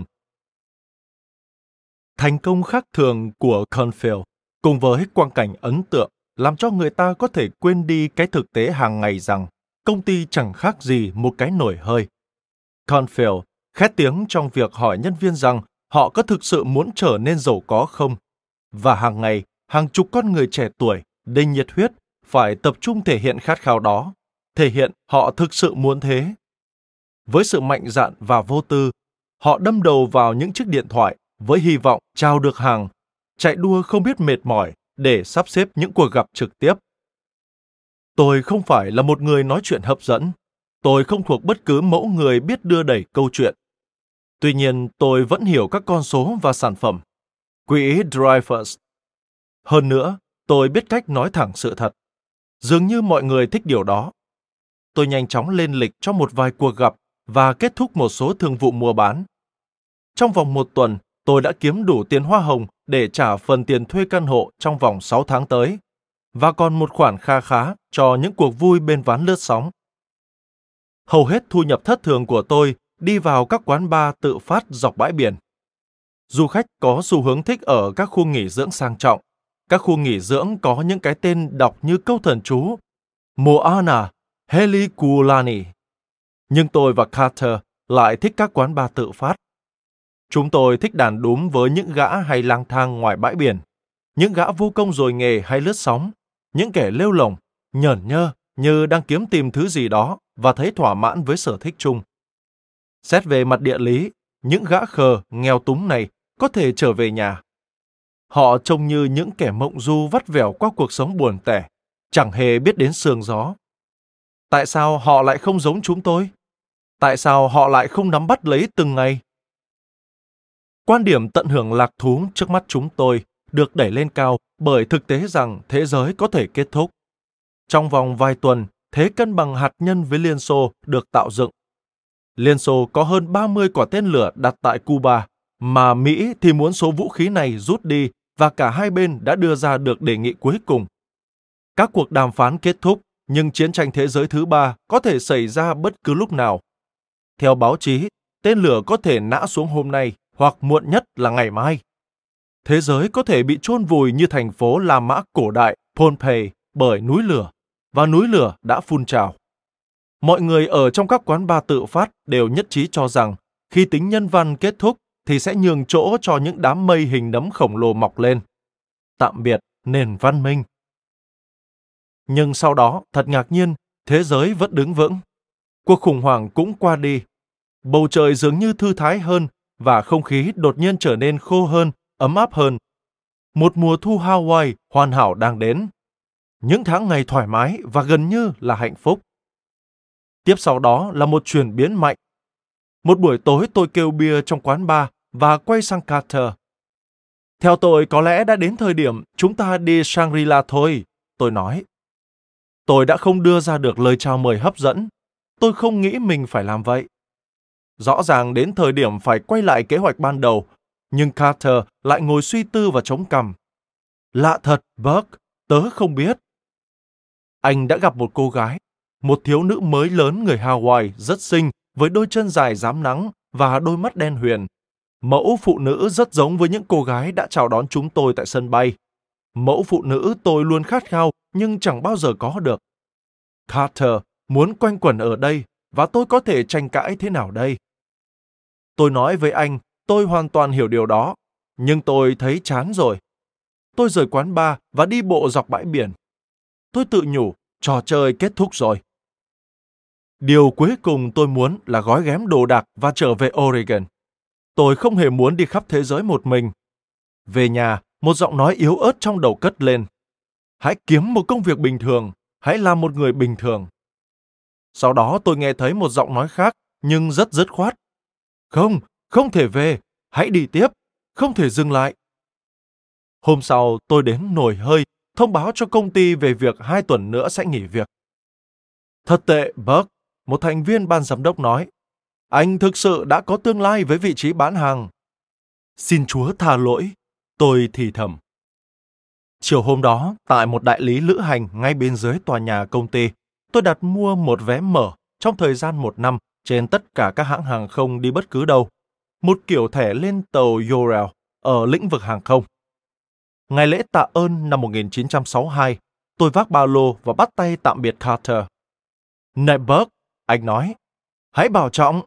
Thành công khác thường của Cornfield cùng với quang cảnh ấn tượng làm cho người ta có thể quên đi cái thực tế hàng ngày rằng công ty chẳng khác gì một cái nồi hơi. Cornfield khét tiếng trong việc hỏi nhân viên rằng họ có thực sự muốn trở nên giàu có không, và hàng ngày hàng chục con người trẻ tuổi đầy nhiệt huyết phải tập trung thể hiện khát khao đó, thể hiện họ thực sự muốn thế. Với sự mạnh dạn và vô tư, họ đâm đầu vào những chiếc điện thoại với hy vọng trao được hàng, chạy đua không biết mệt mỏi để sắp xếp những cuộc gặp trực tiếp. Tôi không phải là một người nói chuyện hấp dẫn. Tôi không thuộc bất cứ mẫu người biết đưa đẩy câu chuyện. Tuy nhiên, tôi vẫn hiểu các con số và sản phẩm. Quỹ Dreyfus. Hơn nữa, tôi biết cách nói thẳng sự thật. Dường như mọi người thích điều đó. Tôi nhanh chóng lên lịch cho một vài cuộc gặp và kết thúc một số thương vụ mua bán. Trong vòng một tuần, tôi đã kiếm đủ tiền hoa hồng để trả phần tiền thuê căn hộ trong vòng sáu tháng tới, và còn một khoản kha khá cho những cuộc vui bên ván lướt sóng. Hầu hết thu nhập thất thường của tôi đi vào các quán bar tự phát dọc bãi biển. Du khách có xu hướng thích ở các khu nghỉ dưỡng sang trọng, các khu nghỉ dưỡng có những cái tên đọc như câu thần chú Moana, Helikulani. Nhưng tôi và Carter lại thích các quán bar tự phát. Chúng tôi thích đàn đúm với những gã hay lang thang ngoài bãi biển, những gã vô công rồi nghề hay lướt sóng, những kẻ lêu lổng, nhởn nhơ như đang kiếm tìm thứ gì đó và thấy thỏa mãn với sở thích chung. Xét về mặt địa lý, những gã khờ, nghèo túng này có thể trở về nhà. Họ trông như những kẻ mộng du vắt vẻo qua cuộc sống buồn tẻ, chẳng hề biết đến sương gió. Tại sao họ lại không giống chúng tôi? Tại sao họ lại không nắm bắt lấy từng ngày? Quan điểm tận hưởng lạc thú trước mắt chúng tôi được đẩy lên cao bởi thực tế rằng thế giới có thể kết thúc. Trong vòng vài tuần, thế cân bằng hạt nhân với Liên Xô được tạo dựng. Liên Xô có hơn ba mươi quả tên lửa đặt tại Cuba, mà Mỹ thì muốn số vũ khí này rút đi và cả hai bên đã đưa ra được đề nghị cuối cùng. Các cuộc đàm phán kết thúc, nhưng chiến tranh thế giới thứ ba có thể xảy ra bất cứ lúc nào. Theo báo chí, tên lửa có thể nã xuống hôm nay hoặc muộn nhất là ngày mai. Thế giới có thể bị chôn vùi như thành phố La Mã cổ đại Pompeii bởi núi lửa, và núi lửa đã phun trào. Mọi người ở trong các quán bar tự phát đều nhất trí cho rằng khi tính nhân văn kết thúc thì sẽ nhường chỗ cho những đám mây hình nấm khổng lồ mọc lên. Tạm biệt nền văn minh. Nhưng sau đó, thật ngạc nhiên, thế giới vẫn đứng vững. Cuộc khủng hoảng cũng qua đi. Bầu trời dường như thư thái hơn và không khí đột nhiên trở nên khô hơn, ấm áp hơn. Một mùa thu Hawaii hoàn hảo đang đến. Những tháng ngày thoải mái và gần như là hạnh phúc. Tiếp sau đó là một chuyển biến mạnh. Một buổi tối tôi kêu bia trong quán bar và quay sang Carter. Theo tôi, có lẽ đã đến thời điểm chúng ta đi Shangri-La thôi, tôi nói. Tôi đã không đưa ra được lời chào mời hấp dẫn. Tôi không nghĩ mình phải làm vậy. Rõ ràng đến thời điểm phải quay lại kế hoạch ban đầu, nhưng Carter lại ngồi suy tư và chống cằm. Lạ thật, Buck, tớ không biết. Anh đã gặp một cô gái, một thiếu nữ mới lớn người Hawaii rất xinh, với đôi chân dài rám nắng và đôi mắt đen huyền. Mẫu phụ nữ rất giống với những cô gái đã chào đón chúng tôi tại sân bay. Mẫu phụ nữ tôi luôn khát khao nhưng chẳng bao giờ có được. Carter muốn quanh quẩn ở đây và tôi có thể tranh cãi thế nào đây? Tôi nói với anh, tôi hoàn toàn hiểu điều đó, nhưng tôi thấy chán rồi. Tôi rời quán bar và đi bộ dọc bãi biển. Tôi tự nhủ, trò chơi kết thúc rồi. Điều cuối cùng tôi muốn là gói ghém đồ đạc và trở về Oregon. Tôi không hề muốn đi khắp thế giới một mình. Về nhà, một giọng nói yếu ớt trong đầu cất lên. Hãy kiếm một công việc bình thường, hãy làm một người bình thường. Sau đó tôi nghe thấy một giọng nói khác, nhưng rất dứt khoát. Không, không thể về, hãy đi tiếp, không thể dừng lại. Hôm sau, tôi đến nổi hơi, thông báo cho công ty về việc hai tuần nữa sẽ nghỉ việc. Thật tệ, Buck, một thành viên ban giám đốc nói. Anh thực sự đã có tương lai với vị trí bán hàng. Xin Chúa tha lỗi, tôi thì thầm. Chiều hôm đó, tại một đại lý lữ hành ngay bên dưới tòa nhà công ty, tôi đặt mua một vé mở trong thời gian một năm trên tất cả các hãng hàng không đi bất cứ đâu. Một kiểu thẻ lên tàu Yorel ở lĩnh vực hàng không. Ngày lễ tạ ơn năm một nghìn chín trăm sáu mươi hai, tôi vác ba lô và bắt tay tạm biệt Carter. Này Buck, anh nói, hãy bảo trọng.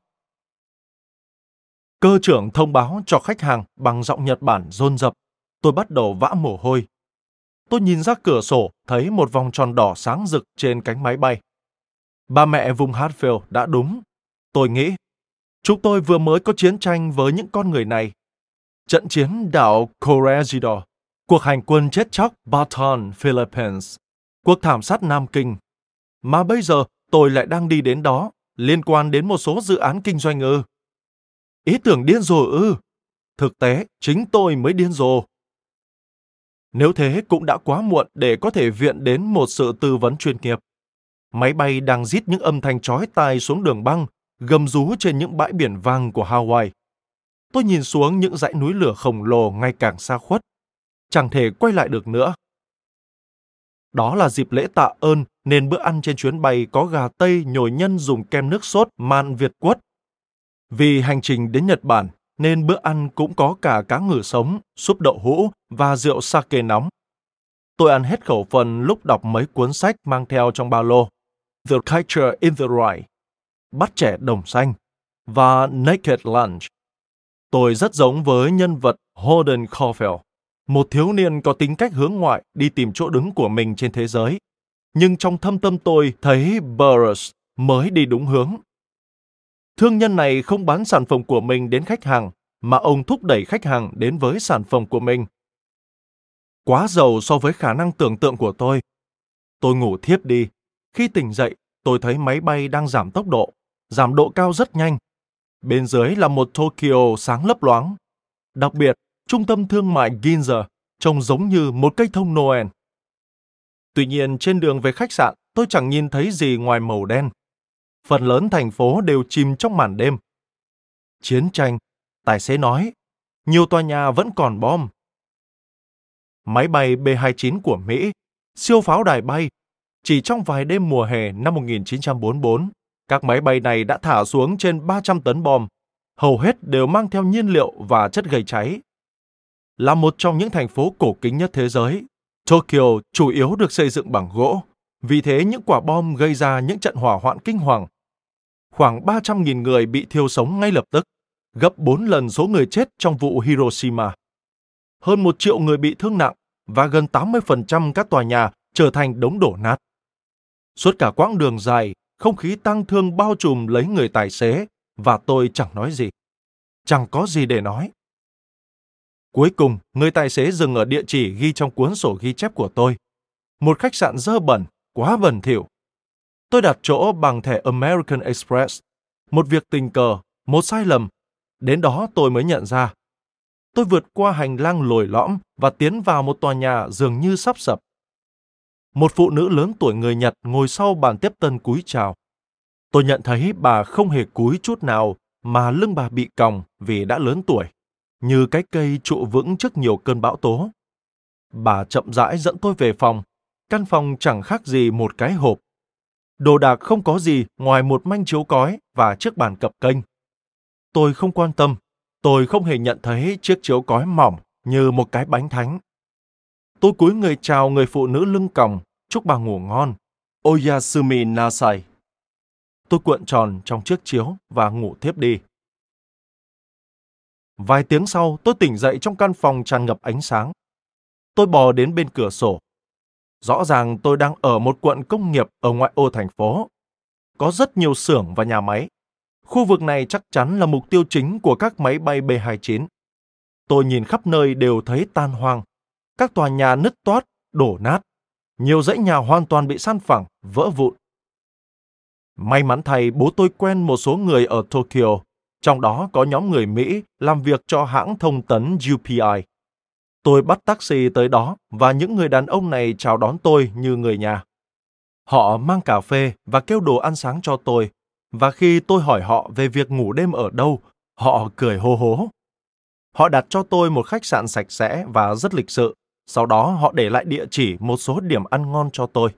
Cơ trưởng thông báo cho khách hàng bằng giọng Nhật Bản dồn dập. Tôi bắt đầu vã mồ hôi. Tôi nhìn ra cửa sổ, thấy một vòng tròn đỏ sáng rực trên cánh máy bay. Ba mẹ vùng Hartfield đã đúng. Tôi nghĩ, chúng tôi vừa mới có chiến tranh với những con người này. Trận chiến đảo Corregidor, cuộc hành quân chết chóc Bataan, Philippines, cuộc thảm sát Nam Kinh. Mà bây giờ tôi lại đang đi đến đó, liên quan đến một số dự án kinh doanh ư. Ý tưởng điên rồ ư. Thực tế, chính tôi mới điên rồ. Nếu thế cũng đã quá muộn để có thể viện đến một sự tư vấn chuyên nghiệp. Máy bay đang rít những âm thanh chói tai xuống đường băng, gầm rú trên những bãi biển vàng của Hawaii. Tôi nhìn xuống những dãy núi lửa khổng lồ ngày càng xa khuất. Chẳng thể quay lại được nữa. Đó là dịp lễ tạ ơn nên bữa ăn trên chuyến bay có gà tây nhồi nhân dùng kem nước sốt man Việt quất. Vì hành trình đến Nhật Bản nên bữa ăn cũng có cả cá ngừ sống, súp đậu hũ và rượu sake nóng. Tôi ăn hết khẩu phần lúc đọc mấy cuốn sách mang theo trong ba lô. The Catcher in the Rye, Bắt trẻ đồng xanh và Naked Lunch. Tôi rất giống với nhân vật Holden Caulfield, một thiếu niên có tính cách hướng ngoại đi tìm chỗ đứng của mình trên thế giới. Nhưng trong thâm tâm tôi thấy Burroughs mới đi đúng hướng. Thương nhân này không bán sản phẩm của mình đến khách hàng, mà ông thúc đẩy khách hàng đến với sản phẩm của mình. Quá giàu so với khả năng tưởng tượng của tôi. Tôi ngủ thiếp đi. Khi tỉnh dậy, tôi thấy máy bay đang giảm tốc độ, giảm độ cao rất nhanh. Bên dưới là một Tokyo sáng lấp loáng. Đặc biệt, trung tâm thương mại Ginza trông giống như một cây thông Noel. Tuy nhiên, trên đường về khách sạn, tôi chẳng nhìn thấy gì ngoài màu đen. Phần lớn thành phố đều chìm trong màn đêm. Chiến tranh, tài xế nói, nhiều tòa nhà vẫn còn bom. Máy bay B hai mươi chín của Mỹ, siêu pháo đài bay. Chỉ trong vài đêm mùa hè năm một nghìn chín trăm bốn mươi tư, các máy bay này đã thả xuống trên ba trăm tấn bom, hầu hết đều mang theo nhiên liệu và chất gây cháy. Là một trong những thành phố cổ kính nhất thế giới, Tokyo chủ yếu được xây dựng bằng gỗ, vì thế những quả bom gây ra những trận hỏa hoạn kinh hoàng. Khoảng ba trăm nghìn người bị thiêu sống ngay lập tức, gấp bốn lần số người chết trong vụ Hiroshima. Hơn một triệu người bị thương nặng và gần tám mươi phần trăm các tòa nhà trở thành đống đổ nát. Suốt cả quãng đường dài, không khí tang thương bao trùm lấy người tài xế và tôi chẳng nói gì. Chẳng có gì để nói. Cuối cùng, người tài xế dừng ở địa chỉ ghi trong cuốn sổ ghi chép của tôi. Một khách sạn dơ bẩn, quá bẩn thỉu. Tôi đặt chỗ bằng thẻ American Express. Một việc tình cờ, một sai lầm. Đến đó tôi mới nhận ra. Tôi vượt qua hành lang lồi lõm và tiến vào một tòa nhà dường như sắp sập. Một phụ nữ lớn tuổi người Nhật ngồi sau bàn tiếp tân cúi chào. Tôi nhận thấy bà không hề cúi chút nào mà lưng bà bị còng vì đã lớn tuổi, như cái cây trụ vững trước nhiều cơn bão tố. Bà chậm rãi dẫn tôi về phòng. Căn phòng chẳng khác gì một cái hộp. Đồ đạc không có gì ngoài một manh chiếu cói và chiếc bàn cập kênh. Tôi không quan tâm. Tôi không hề nhận thấy chiếc chiếu cói mỏng như một cái bánh thánh. Tôi cúi người chào người phụ nữ lưng còng, chúc bà ngủ ngon. Oyasumi nasai. Tôi cuộn tròn trong chiếc chiếu và ngủ thiếp đi. Vài tiếng sau, tôi tỉnh dậy trong căn phòng tràn ngập ánh sáng. Tôi bò đến bên cửa sổ. Rõ ràng tôi đang ở một quận công nghiệp ở ngoại ô thành phố. Có rất nhiều xưởng và nhà máy. Khu vực này chắc chắn là mục tiêu chính của các máy bay B hai mươi chín. Tôi nhìn khắp nơi đều thấy tan hoang. Các tòa nhà nứt toát, đổ nát. Nhiều dãy nhà hoàn toàn bị san phẳng, vỡ vụn. May mắn thay, bố tôi quen một số người ở Tokyo, trong đó có nhóm người Mỹ làm việc cho hãng thông tấn U P I. Tôi bắt taxi tới đó và những người đàn ông này chào đón tôi như người nhà. Họ mang cà phê và kêu đồ ăn sáng cho tôi, và khi tôi hỏi họ về việc ngủ đêm ở đâu, họ cười hô hố. Họ đặt cho tôi một khách sạn sạch sẽ và rất lịch sự, sau đó họ để lại địa chỉ một số điểm ăn ngon cho tôi.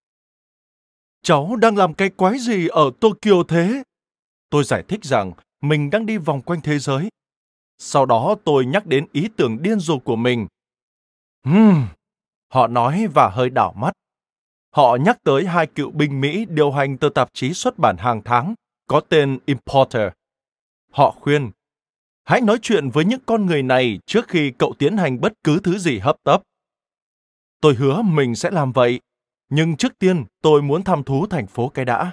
Cháu đang làm cái quái gì ở Tokyo thế? Tôi giải thích rằng mình đang đi vòng quanh thế giới. Sau đó tôi nhắc đến ý tưởng điên rồ của mình. Hmm, họ nói và hơi đảo mắt. Họ nhắc tới hai cựu binh Mỹ điều hành tờ tạp chí xuất bản hàng tháng có tên Importer. Họ khuyên, hãy nói chuyện với những con người này trước khi cậu tiến hành bất cứ thứ gì hấp tấp. Tôi hứa mình sẽ làm vậy, nhưng trước tiên tôi muốn thăm thú thành phố cái đã.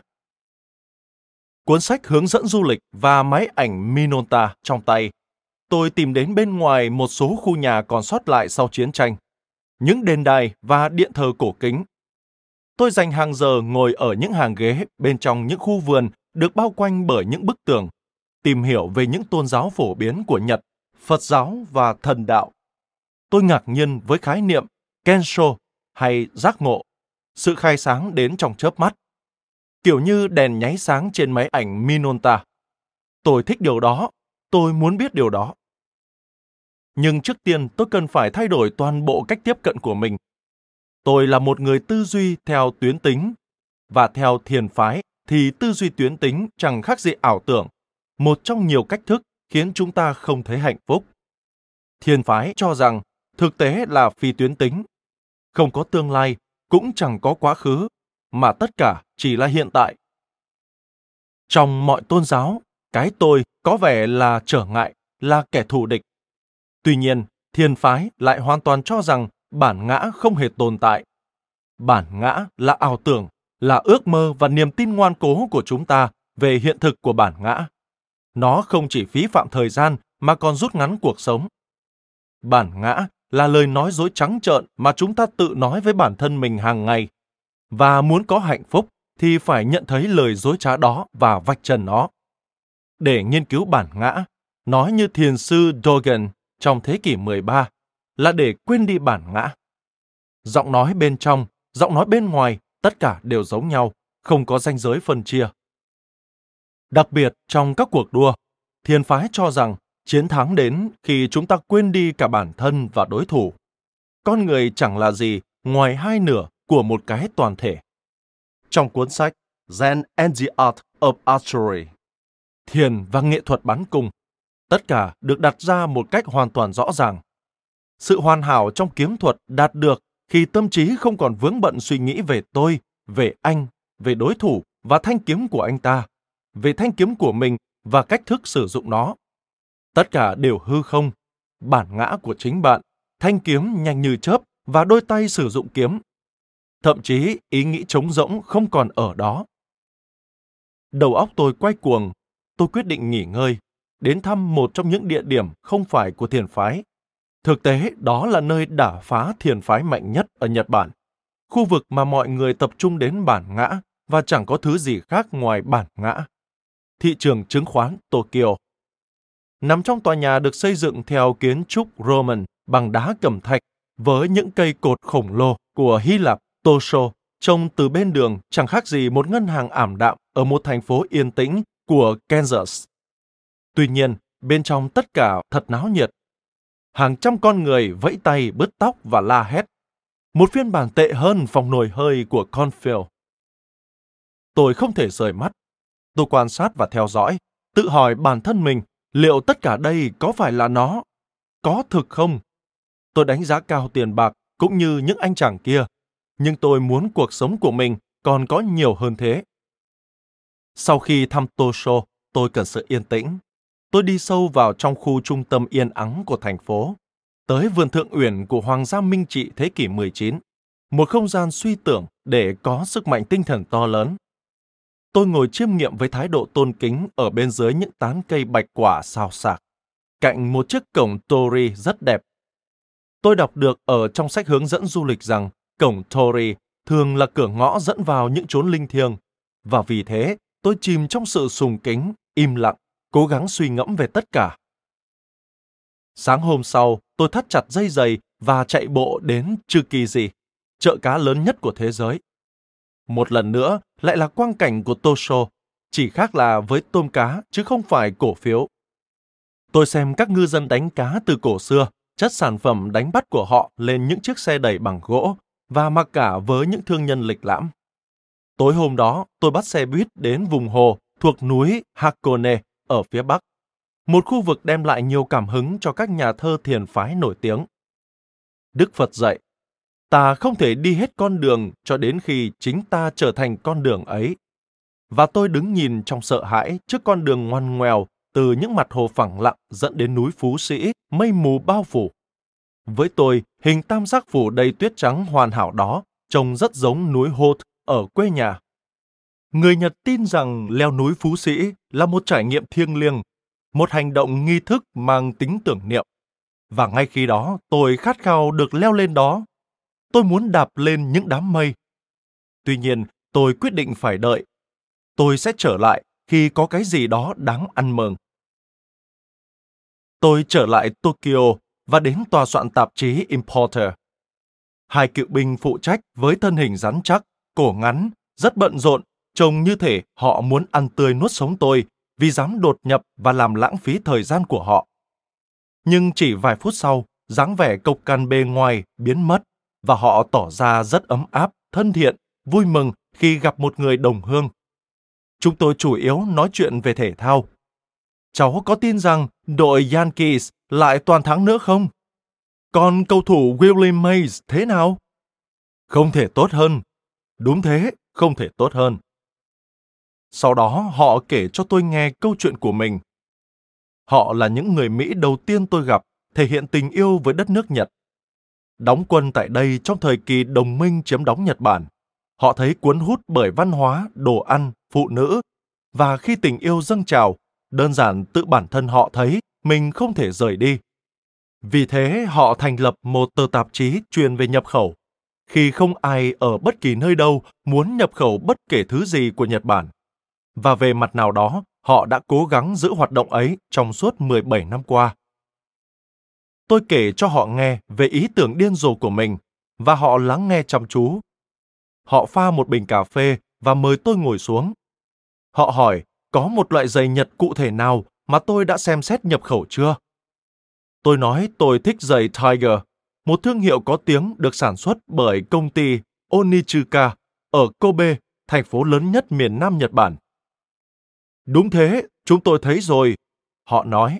Cuốn sách hướng dẫn du lịch và máy ảnh Minolta trong tay, tôi tìm đến bên ngoài một số khu nhà còn sót lại sau chiến tranh, những đền đài và điện thờ cổ kính. Tôi dành hàng giờ ngồi ở những hàng ghế bên trong những khu vườn được bao quanh bởi những bức tường, tìm hiểu về những tôn giáo phổ biến của Nhật, Phật giáo và thần đạo. Tôi ngạc nhiên với khái niệm Kensho hay giác ngộ, sự khai sáng đến trong chớp mắt, kiểu như đèn nháy sáng trên máy ảnh Minolta. Tôi thích điều đó, tôi muốn biết điều đó. Nhưng trước tiên tôi cần phải thay đổi toàn bộ cách tiếp cận của mình. Tôi là một người tư duy theo tuyến tính, và theo thiền phái thì tư duy tuyến tính chẳng khác gì ảo tưởng, một trong nhiều cách thức khiến chúng ta không thấy hạnh phúc. Thiền phái cho rằng thực tế là phi tuyến tính, không có tương lai, cũng chẳng có quá khứ, mà tất cả chỉ là hiện tại. Trong mọi tôn giáo, cái tôi có vẻ là trở ngại, là kẻ thù địch. Tuy nhiên, thiền phái lại hoàn toàn cho rằng bản ngã không hề tồn tại. Bản ngã là ảo tưởng, là ước mơ và niềm tin ngoan cố của chúng ta về hiện thực của bản ngã. Nó không chỉ phí phạm thời gian mà còn rút ngắn cuộc sống. Bản ngã là lời nói dối trắng trợn mà chúng ta tự nói với bản thân mình hàng ngày. Và muốn có hạnh phúc thì phải nhận thấy lời dối trá đó và vạch trần nó. Để nghiên cứu bản ngã, nói như thiền sư Dogen trong thế kỷ mười ba, là để quên đi bản ngã. Giọng nói bên trong, giọng nói bên ngoài, tất cả đều giống nhau, không có ranh giới phân chia. Đặc biệt trong các cuộc đua, thiền phái cho rằng chiến thắng đến khi chúng ta quên đi cả bản thân và đối thủ. Con người chẳng là gì ngoài hai nửa của một cái toàn thể. Trong cuốn sách Zen and the Art of Archery, thiền và nghệ thuật bắn cung, tất cả được đặt ra một cách hoàn toàn rõ ràng. Sự hoàn hảo trong kiếm thuật đạt được khi tâm trí không còn vướng bận suy nghĩ về tôi, về anh, về đối thủ và thanh kiếm của anh ta, về thanh kiếm của mình và cách thức sử dụng nó. Tất cả đều hư không, bản ngã của chính bạn, thanh kiếm nhanh như chớp và đôi tay sử dụng kiếm. Thậm chí ý nghĩ trống rỗng không còn ở đó. Đầu óc tôi quay cuồng, tôi quyết định nghỉ ngơi, đến thăm một trong những địa điểm không phải của thiền phái. Thực tế, đó là nơi đả phá thiền phái mạnh nhất ở Nhật Bản, khu vực mà mọi người tập trung đến bản ngã và chẳng có thứ gì khác ngoài bản ngã. Thị trường chứng khoán Tokyo. Nằm trong tòa nhà được xây dựng theo kiến trúc Roman bằng đá cẩm thạch với những cây cột khổng lồ của Hy Lạp, Tosho, trông từ bên đường chẳng khác gì một ngân hàng ảm đạm ở một thành phố yên tĩnh của Kansas. Tuy nhiên, bên trong tất cả thật náo nhiệt. Hàng trăm con người vẫy tay, bứt tóc và la hét. Một phiên bản tệ hơn phòng nồi hơi của Cornfield. Tôi không thể rời mắt. Tôi quan sát và theo dõi, tự hỏi bản thân mình, liệu tất cả đây có phải là nó? Có thực không? Tôi đánh giá cao tiền bạc cũng như những anh chàng kia, nhưng tôi muốn cuộc sống của mình còn có nhiều hơn thế. Sau khi thăm Tosho, tôi cần sự yên tĩnh. Tôi đi sâu vào trong khu trung tâm yên ắng của thành phố, tới vườn thượng uyển của Hoàng gia Minh Trị thế kỷ mười chín, một không gian suy tưởng để có sức mạnh tinh thần to lớn. Tôi ngồi chiêm nghiệm với thái độ tôn kính ở bên dưới những tán cây bạch quả xào xạc, cạnh một chiếc cổng Torii rất đẹp. Tôi đọc được ở trong sách hướng dẫn du lịch rằng cổng Torii thường là cửa ngõ dẫn vào những chốn linh thiêng, và vì thế tôi chìm trong sự sùng kính, im lặng, cố gắng suy ngẫm về tất cả. Sáng hôm sau, tôi thắt chặt dây giày và chạy bộ đến Tsukiji, chợ cá lớn nhất của thế giới. Một lần nữa lại là quang cảnh của Tosho, chỉ khác là với tôm cá chứ không phải cổ phiếu. Tôi xem các ngư dân đánh cá từ cổ xưa, chất sản phẩm đánh bắt của họ lên những chiếc xe đẩy bằng gỗ và mặc cả với những thương nhân lịch lãm. Tối hôm đó, tôi bắt xe buýt đến vùng hồ thuộc núi Hakone ở phía bắc, một khu vực đem lại nhiều cảm hứng cho các nhà thơ thiền phái nổi tiếng. Đức Phật dạy, ta không thể đi hết con đường cho đến khi chính ta trở thành con đường ấy. Và tôi đứng nhìn trong sợ hãi trước con đường ngoằn ngoèo từ những mặt hồ phẳng lặng dẫn đến núi Phú Sĩ, mây mù bao phủ. Với tôi, hình tam giác phủ đầy tuyết trắng hoàn hảo đó trông rất giống núi Hoth ở quê nhà. Người Nhật tin rằng leo núi Phú Sĩ là một trải nghiệm thiêng liêng, một hành động nghi thức mang tính tưởng niệm. Và ngay khi đó, tôi khát khao được leo lên đó. Tôi muốn đạp lên những đám mây. Tuy nhiên, tôi quyết định phải đợi. Tôi sẽ trở lại khi có cái gì đó đáng ăn mừng. Tôi trở lại Tokyo và đến tòa soạn tạp chí Importer. Hai cựu binh phụ trách với thân hình rắn chắc, cổ ngắn, rất bận rộn, trông như thể họ muốn ăn tươi nuốt sống tôi vì dám đột nhập và làm lãng phí thời gian của họ. Nhưng chỉ vài phút sau, dáng vẻ cộc cằn bề ngoài biến mất và họ tỏ ra rất ấm áp, thân thiện, vui mừng khi gặp một người đồng hương. Chúng tôi chủ yếu nói chuyện về thể thao. Cháu có tin rằng đội Yankees lại toàn thắng nữa không? Còn cầu thủ Willie Mays thế nào? Không thể tốt hơn. Đúng thế, không thể tốt hơn. Sau đó họ kể cho tôi nghe câu chuyện của mình. Họ là những người Mỹ đầu tiên tôi gặp, thể hiện tình yêu với đất nước Nhật. Đóng quân tại đây trong thời kỳ đồng minh chiếm đóng Nhật Bản. Họ thấy cuốn hút bởi văn hóa, đồ ăn, phụ nữ, và khi tình yêu dâng trào, đơn giản tự bản thân họ thấy mình không thể rời đi. Vì thế họ thành lập một tờ tạp chí chuyên về nhập khẩu, khi không ai ở bất kỳ nơi đâu muốn nhập khẩu bất kể thứ gì của Nhật Bản. Và về mặt nào đó, họ đã cố gắng giữ hoạt động ấy trong suốt mười bảy năm qua. Tôi kể cho họ nghe về ý tưởng điên rồ của mình, và họ lắng nghe chăm chú. Họ pha một bình cà phê và mời tôi ngồi xuống. Họ hỏi có một loại giày Nhật cụ thể nào mà tôi đã xem xét nhập khẩu chưa? Tôi nói tôi thích giày Tiger, một thương hiệu có tiếng được sản xuất bởi công ty Onitsuka ở Kobe, thành phố lớn nhất miền Nam Nhật Bản. Đúng thế, chúng tôi thấy rồi, họ nói.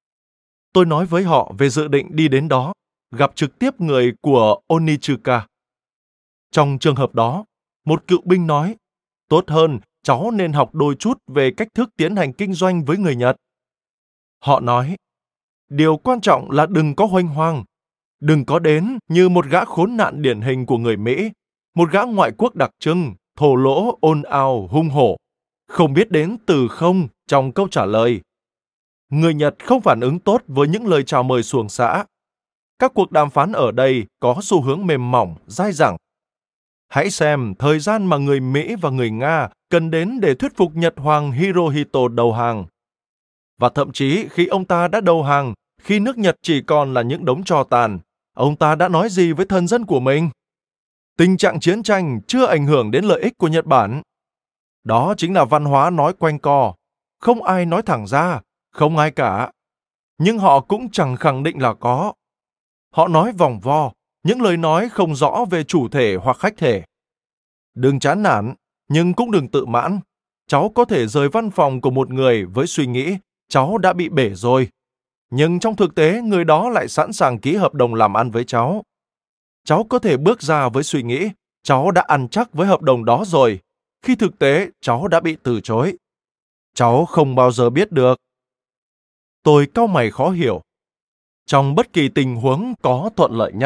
Tôi nói với họ về dự định đi đến đó, gặp trực tiếp người của Onitsuka. Trong trường hợp đó, một cựu binh nói, tốt hơn cháu nên học đôi chút về cách thức tiến hành kinh doanh với người Nhật. Họ nói, điều quan trọng là đừng có huênh hoang, đừng có đến như một gã khốn nạn điển hình của người Mỹ, một gã ngoại quốc đặc trưng, thô lỗ, ồn ào, hung hổ, không biết đến từ không trong câu trả lời. Người Nhật không phản ứng tốt với những lời chào mời xuồng xã. Các cuộc đàm phán ở đây có xu hướng mềm mỏng, dai dẳng. Hãy xem thời gian mà người Mỹ và người Nga cần đến để thuyết phục Nhật Hoàng Hirohito đầu hàng. Và thậm chí khi ông ta đã đầu hàng, khi nước Nhật chỉ còn là những đống tro tàn, ông ta đã nói gì với thần dân của mình? Tình trạng chiến tranh chưa ảnh hưởng đến lợi ích của Nhật Bản. Đó chính là văn hóa nói quanh co. Không ai nói thẳng ra, không ai cả. Nhưng họ cũng chẳng khẳng định là có. Họ nói vòng vo, những lời nói không rõ về chủ thể hoặc khách thể. Đừng chán nản, nhưng cũng đừng tự mãn. Cháu có thể rời văn phòng của một người với suy nghĩ cháu đã bị bể rồi. Nhưng trong thực tế, người đó lại sẵn sàng ký hợp đồng làm ăn với cháu. Cháu có thể bước ra với suy nghĩ cháu đã ăn chắc với hợp đồng đó rồi, khi thực tế cháu đã bị từ chối. Cháu không bao giờ biết được. Tôi cau mày khó hiểu. Trong bất kỳ tình huống có thuận lợi nhất,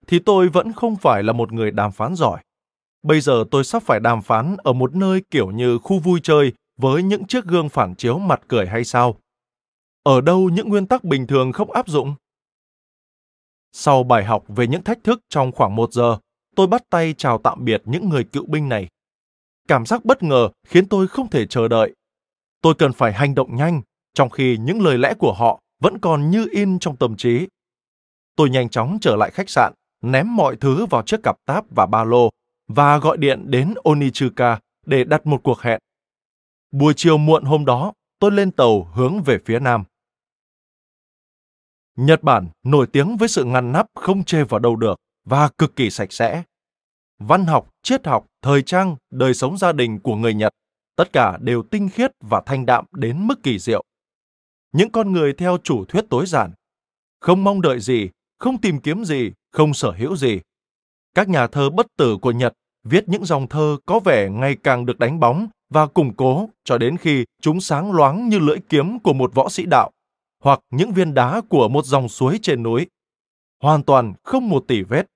thì tôi vẫn không phải là một người đàm phán giỏi. Bây giờ tôi sắp phải đàm phán ở một nơi kiểu như khu vui chơi với những chiếc gương phản chiếu mặt cười hay sao? Ở đâu những nguyên tắc bình thường không áp dụng? Sau bài học về những thách thức trong khoảng một giờ, tôi bắt tay chào tạm biệt những người cựu binh này. Cảm giác bất ngờ khiến tôi không thể chờ đợi. Tôi cần phải hành động nhanh, trong khi những lời lẽ của họ vẫn còn như in trong tâm trí. Tôi nhanh chóng trở lại khách sạn, ném mọi thứ vào chiếc cặp táp và ba lô, và gọi điện đến Onichuka để đặt một cuộc hẹn. Buổi chiều muộn hôm đó, tôi lên tàu hướng về phía nam. Nhật Bản nổi tiếng với sự ngăn nắp không chê vào đâu được và cực kỳ sạch sẽ. Văn học, triết học, thời trang, đời sống gia đình của người Nhật, tất cả đều tinh khiết và thanh đạm đến mức kỳ diệu. Những con người theo chủ thuyết tối giản, không mong đợi gì, không tìm kiếm gì, không sở hữu gì. Các nhà thơ bất tử của Nhật viết những dòng thơ có vẻ ngày càng được đánh bóng và củng cố cho đến khi chúng sáng loáng như lưỡi kiếm của một võ sĩ đạo, hoặc những viên đá của một dòng suối trên núi. Hoàn toàn không một tỉ vết.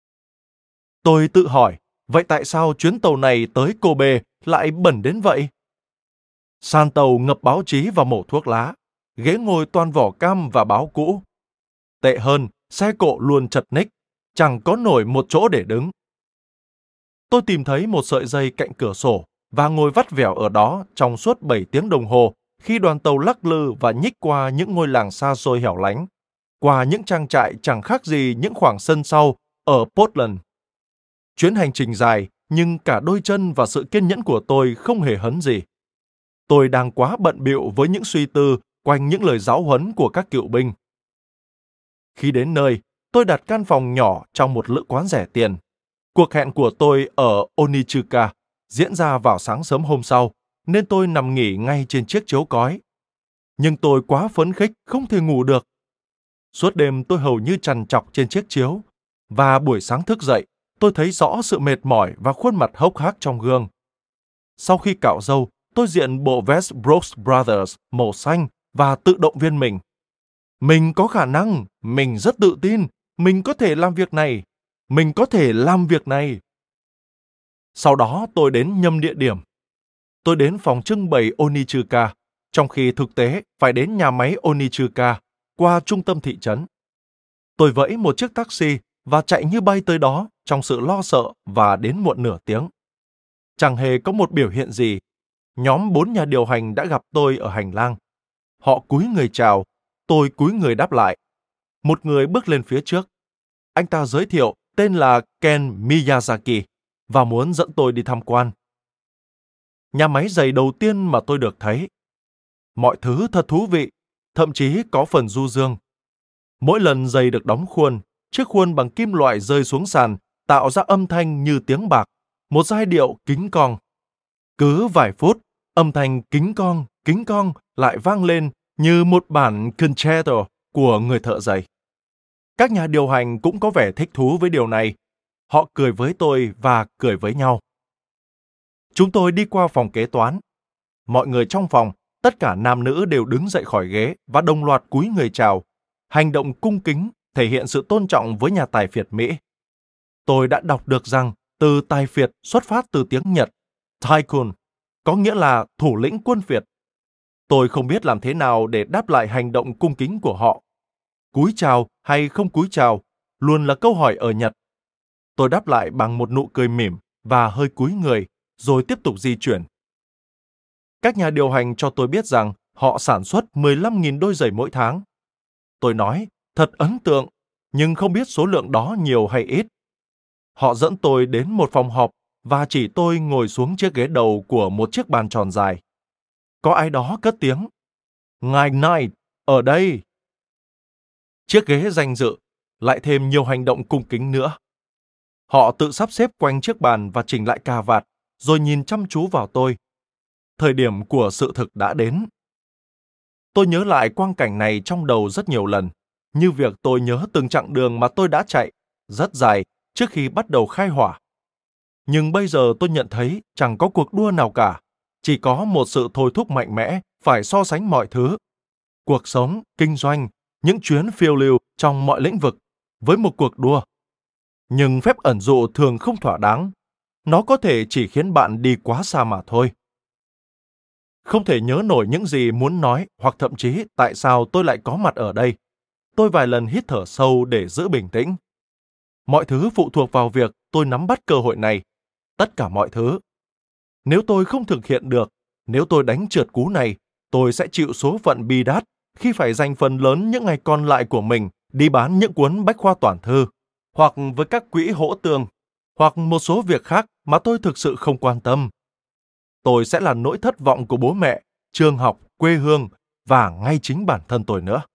Tôi tự hỏi, vậy tại sao chuyến tàu này tới Kobe lại bẩn đến vậy? Sàn tàu ngập báo chí và mẩu thuốc lá, ghế ngồi toàn vỏ cam và báo cũ. Tệ hơn, xe cộ luôn chật ních, chẳng có nổi một chỗ để đứng. Tôi tìm thấy một sợi dây cạnh cửa sổ và ngồi vắt vẻo ở đó trong suốt bảy tiếng đồng hồ khi đoàn tàu lắc lư và nhích qua những ngôi làng xa xôi hẻo lánh, qua những trang trại chẳng khác gì những khoảng sân sau ở Portland. Chuyến hành trình dài, nhưng cả đôi chân và sự kiên nhẫn của tôi không hề hấn gì. Tôi đang quá bận bịu với những suy tư quanh những lời giáo huấn của các cựu binh. Khi đến nơi, tôi đặt căn phòng nhỏ trong một lữ quán rẻ tiền. Cuộc hẹn của tôi ở Onichuka diễn ra vào sáng sớm hôm sau, nên tôi nằm nghỉ ngay trên chiếc chiếu cói. Nhưng tôi quá phấn khích, không thể ngủ được. Suốt đêm tôi hầu như trằn trọc trên chiếc chiếu, và buổi sáng thức dậy, tôi thấy rõ sự mệt mỏi và khuôn mặt hốc hác trong gương. Sau khi cạo râu, tôi diện bộ vest Brooks Brothers màu xanh và tự động viên mình. Mình có khả năng, mình rất tự tin, mình có thể làm việc này, mình có thể làm việc này. Sau đó tôi đến nhầm địa điểm. Tôi đến phòng trưng bày Onichuka, trong khi thực tế phải đến nhà máy Onichuka, qua trung tâm thị trấn. Tôi vẫy một chiếc taxi và chạy như bay tới đó trong sự lo sợ và đến muộn nửa tiếng. Chẳng hề có một biểu hiện gì. Nhóm bốn nhà điều hành đã gặp tôi ở hành lang. Họ cúi người chào, tôi cúi người đáp lại. Một người bước lên phía trước. Anh ta giới thiệu tên là Ken Miyazaki và muốn dẫn tôi đi tham quan. Nhà máy giày đầu tiên mà tôi được thấy. Mọi thứ thật thú vị, thậm chí có phần du dương. Mỗi lần giày được đóng khuôn, chiếc khuôn bằng kim loại rơi xuống sàn, tạo ra âm thanh như tiếng bạc, một giai điệu kính cong. Cứ vài phút, âm thanh kính cong, kính cong lại vang lên như một bản concerto của người thợ giày. Các nhà điều hành cũng có vẻ thích thú với điều này. Họ cười với tôi và cười với nhau. Chúng tôi đi qua phòng kế toán. Mọi người trong phòng, tất cả nam nữ đều đứng dậy khỏi ghế và đồng loạt cúi người chào. Hành động cung kính thể hiện sự tôn trọng với nhà tài phiệt Mỹ. Tôi đã đọc được rằng từ tài phiệt xuất phát từ tiếng Nhật, Tycoon, có nghĩa là thủ lĩnh quân phiệt. Tôi không biết làm thế nào để đáp lại hành động cung kính của họ. Cúi chào hay không cúi chào luôn là câu hỏi ở Nhật. Tôi đáp lại bằng một nụ cười mỉm và hơi cúi người, rồi tiếp tục di chuyển. Các nhà điều hành cho tôi biết rằng họ sản xuất mười lăm nghìn đôi giày mỗi tháng. Tôi nói, thật ấn tượng, nhưng không biết số lượng đó nhiều hay ít. Họ dẫn tôi đến một phòng họp và chỉ tôi ngồi xuống chiếc ghế đầu của một chiếc bàn tròn dài. Có ai đó cất tiếng, ngài Knight, ở đây. Chiếc ghế danh dự, lại thêm nhiều hành động cung kính nữa. Họ tự sắp xếp quanh chiếc bàn và chỉnh lại cà vạt, rồi nhìn chăm chú vào tôi. Thời điểm của sự thực đã đến. Tôi nhớ lại quang cảnh này trong đầu rất nhiều lần, như việc tôi nhớ từng chặng đường mà tôi đã chạy, rất dài, trước khi bắt đầu khai hỏa. Nhưng bây giờ tôi nhận thấy chẳng có cuộc đua nào cả, chỉ có một sự thôi thúc mạnh mẽ phải so sánh mọi thứ. Cuộc sống, kinh doanh, những chuyến phiêu lưu trong mọi lĩnh vực với một cuộc đua. Nhưng phép ẩn dụ thường không thỏa đáng. Nó có thể chỉ khiến bạn đi quá xa mà thôi. Không thể nhớ nổi những gì muốn nói hoặc thậm chí tại sao tôi lại có mặt ở đây. Tôi vài lần hít thở sâu để giữ bình tĩnh. Mọi thứ phụ thuộc vào việc tôi nắm bắt cơ hội này. Tất cả mọi thứ. Nếu tôi không thực hiện được, nếu tôi đánh trượt cú này, tôi sẽ chịu số phận bi đát khi phải dành phần lớn những ngày còn lại của mình đi bán những cuốn bách khoa toàn thư, hoặc với các quỹ hỗ tương, hoặc một số việc khác mà tôi thực sự không quan tâm. Tôi sẽ là nỗi thất vọng của bố mẹ, trường học, quê hương và ngay chính bản thân tôi nữa.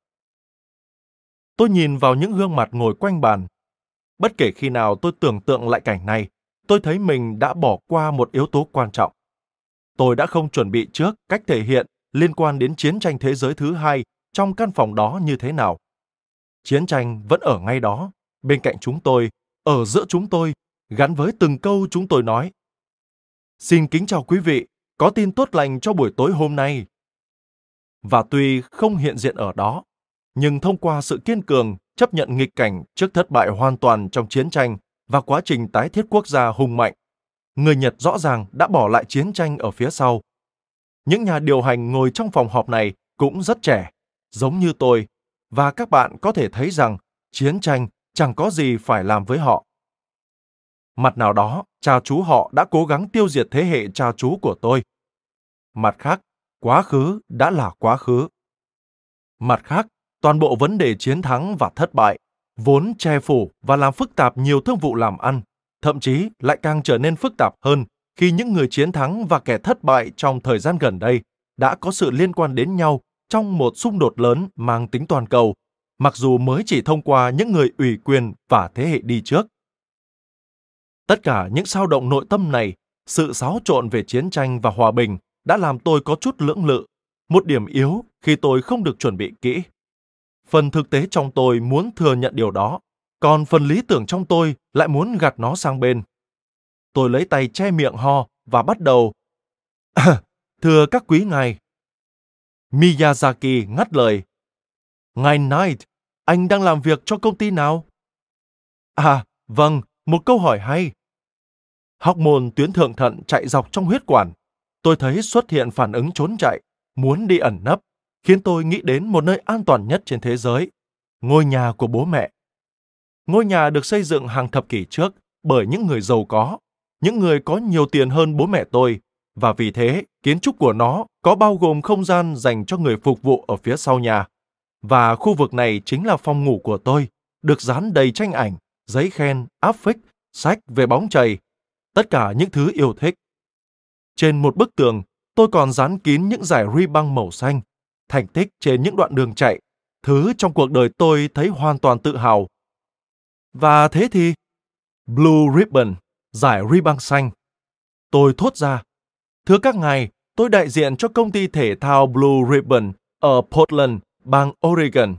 Tôi nhìn vào những gương mặt ngồi quanh bàn. Bất kể khi nào tôi tưởng tượng lại cảnh này, tôi thấy mình đã bỏ qua một yếu tố quan trọng. Tôi đã không chuẩn bị trước cách thể hiện liên quan đến chiến tranh thế giới thứ hai trong căn phòng đó như thế nào. Chiến tranh vẫn ở ngay đó, bên cạnh chúng tôi, ở giữa chúng tôi, gắn với từng câu chúng tôi nói. Xin kính chào quý vị, có tin tốt lành cho buổi tối hôm nay. Và tuy không hiện diện ở đó, nhưng thông qua sự kiên cường, chấp nhận nghịch cảnh trước thất bại hoàn toàn trong chiến tranh và quá trình tái thiết quốc gia hùng mạnh, người Nhật rõ ràng đã bỏ lại chiến tranh ở phía sau. Những nhà điều hành ngồi trong phòng họp này cũng rất trẻ, giống như tôi, và các bạn có thể thấy rằng chiến tranh chẳng có gì phải làm với họ. Mặt nào đó, cha chú họ đã cố gắng tiêu diệt thế hệ cha chú của tôi. Mặt khác, quá khứ đã là quá khứ. Mặt khác, toàn bộ vấn đề chiến thắng và thất bại, vốn che phủ và làm phức tạp nhiều thương vụ làm ăn, thậm chí lại càng trở nên phức tạp hơn khi những người chiến thắng và kẻ thất bại trong thời gian gần đây đã có sự liên quan đến nhau trong một xung đột lớn mang tính toàn cầu, mặc dù mới chỉ thông qua những người ủy quyền và thế hệ đi trước. Tất cả những xao động nội tâm này, sự xáo trộn về chiến tranh và hòa bình đã làm tôi có chút lưỡng lự, một điểm yếu khi tôi không được chuẩn bị kỹ. Phần thực tế trong tôi muốn thừa nhận điều đó, còn phần lý tưởng trong tôi lại muốn gạt nó sang bên. Tôi lấy tay che miệng ho và bắt đầu. Thưa các quý ngài. Miyazaki ngắt lời. Ngài Knight, anh đang làm việc cho công ty nào? À, vâng, một câu hỏi hay. Hormone tuyến thượng thận chạy dọc trong huyết quản. Tôi thấy xuất hiện phản ứng trốn chạy, muốn đi ẩn nấp, khiến tôi nghĩ đến một nơi an toàn nhất trên thế giới, ngôi nhà của bố mẹ. Ngôi nhà được xây dựng hàng thập kỷ trước bởi những người giàu có, những người có nhiều tiền hơn bố mẹ tôi, và vì thế, kiến trúc của nó có bao gồm không gian dành cho người phục vụ ở phía sau nhà. Và khu vực này chính là phòng ngủ của tôi, được dán đầy tranh ảnh, giấy khen, áp phích, sách về bóng chày, tất cả những thứ yêu thích. Trên một bức tường, tôi còn dán kín những dải ruy băng màu xanh, thành tích trên những đoạn đường chạy, thứ trong cuộc đời tôi thấy hoàn toàn tự hào. Và thế thì, Blue Ribbon, dải ruy băng xanh. Tôi thốt ra, thưa các ngài, tôi đại diện cho công ty thể thao Blue Ribbon ở Portland, bang Oregon.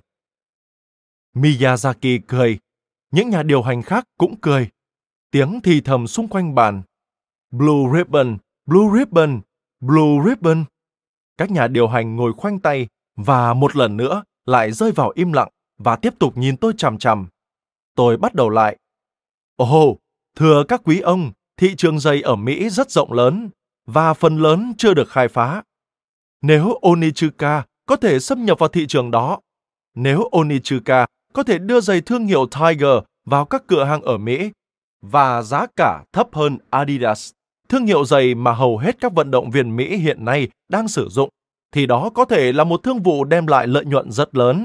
Miyazaki cười, những nhà điều hành khác cũng cười. Tiếng thì thầm xung quanh bàn. Blue Ribbon, Blue Ribbon, Blue Ribbon. Các nhà điều hành ngồi khoanh tay và một lần nữa lại rơi vào im lặng và tiếp tục nhìn tôi chằm chằm. Tôi bắt đầu lại. Ồ, thưa các quý ông, thị trường giày ở Mỹ rất rộng lớn và phần lớn chưa được khai phá. Nếu Onitsuka có thể xâm nhập vào thị trường đó, nếu Onitsuka có thể đưa giày thương hiệu Tiger vào các cửa hàng ở Mỹ và giá cả thấp hơn Adidas, thương hiệu giày mà hầu hết các vận động viên Mỹ hiện nay đang sử dụng, thì đó có thể là một thương vụ đem lại lợi nhuận rất lớn.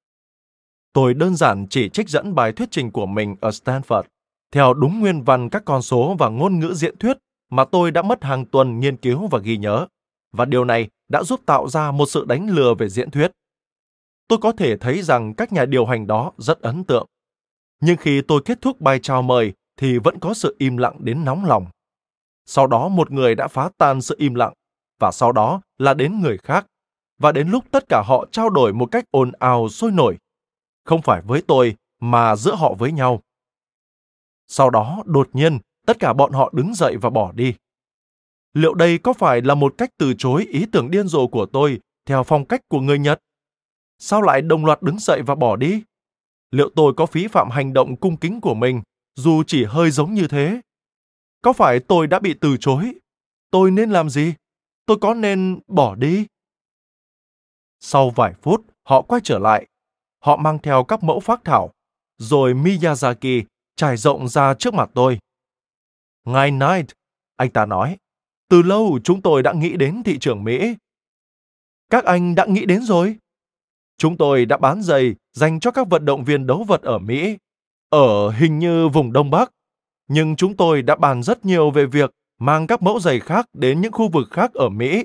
Tôi đơn giản chỉ trích dẫn bài thuyết trình của mình ở Stanford, theo đúng nguyên văn các con số và ngôn ngữ diễn thuyết mà tôi đã mất hàng tuần nghiên cứu và ghi nhớ, và điều này đã giúp tạo ra một sự đánh lừa về diễn thuyết. Tôi có thể thấy rằng các nhà điều hành đó rất ấn tượng. Nhưng khi tôi kết thúc bài chào mời thì vẫn có sự im lặng đến nóng lòng. Sau đó một người đã phá tan sự im lặng, và sau đó là đến người khác, và đến lúc tất cả họ trao đổi một cách ồn ào sôi nổi, không phải với tôi mà giữa họ với nhau. Sau đó đột nhiên tất cả bọn họ đứng dậy và bỏ đi. Liệu đây có phải là một cách từ chối ý tưởng điên rồ của tôi theo phong cách của người Nhật? Sao lại đồng loạt đứng dậy và bỏ đi? Liệu tôi có phí phạm hành động cung kính của mình, dù chỉ hơi giống như thế. Có phải tôi đã bị từ chối? Tôi nên làm gì? Tôi có nên bỏ đi? Sau vài phút, họ quay trở lại. Họ mang theo các mẫu phác thảo, rồi Miyazaki trải rộng ra trước mặt tôi. Ngài Knight, anh ta nói, từ lâu chúng tôi đã nghĩ đến thị trường Mỹ. Các anh đã nghĩ đến rồi? Chúng tôi đã bán giày dành cho các vận động viên đấu vật ở Mỹ, ở hình như vùng Đông Bắc. Nhưng chúng tôi đã bàn rất nhiều về việc mang các mẫu giày khác đến những khu vực khác ở Mỹ.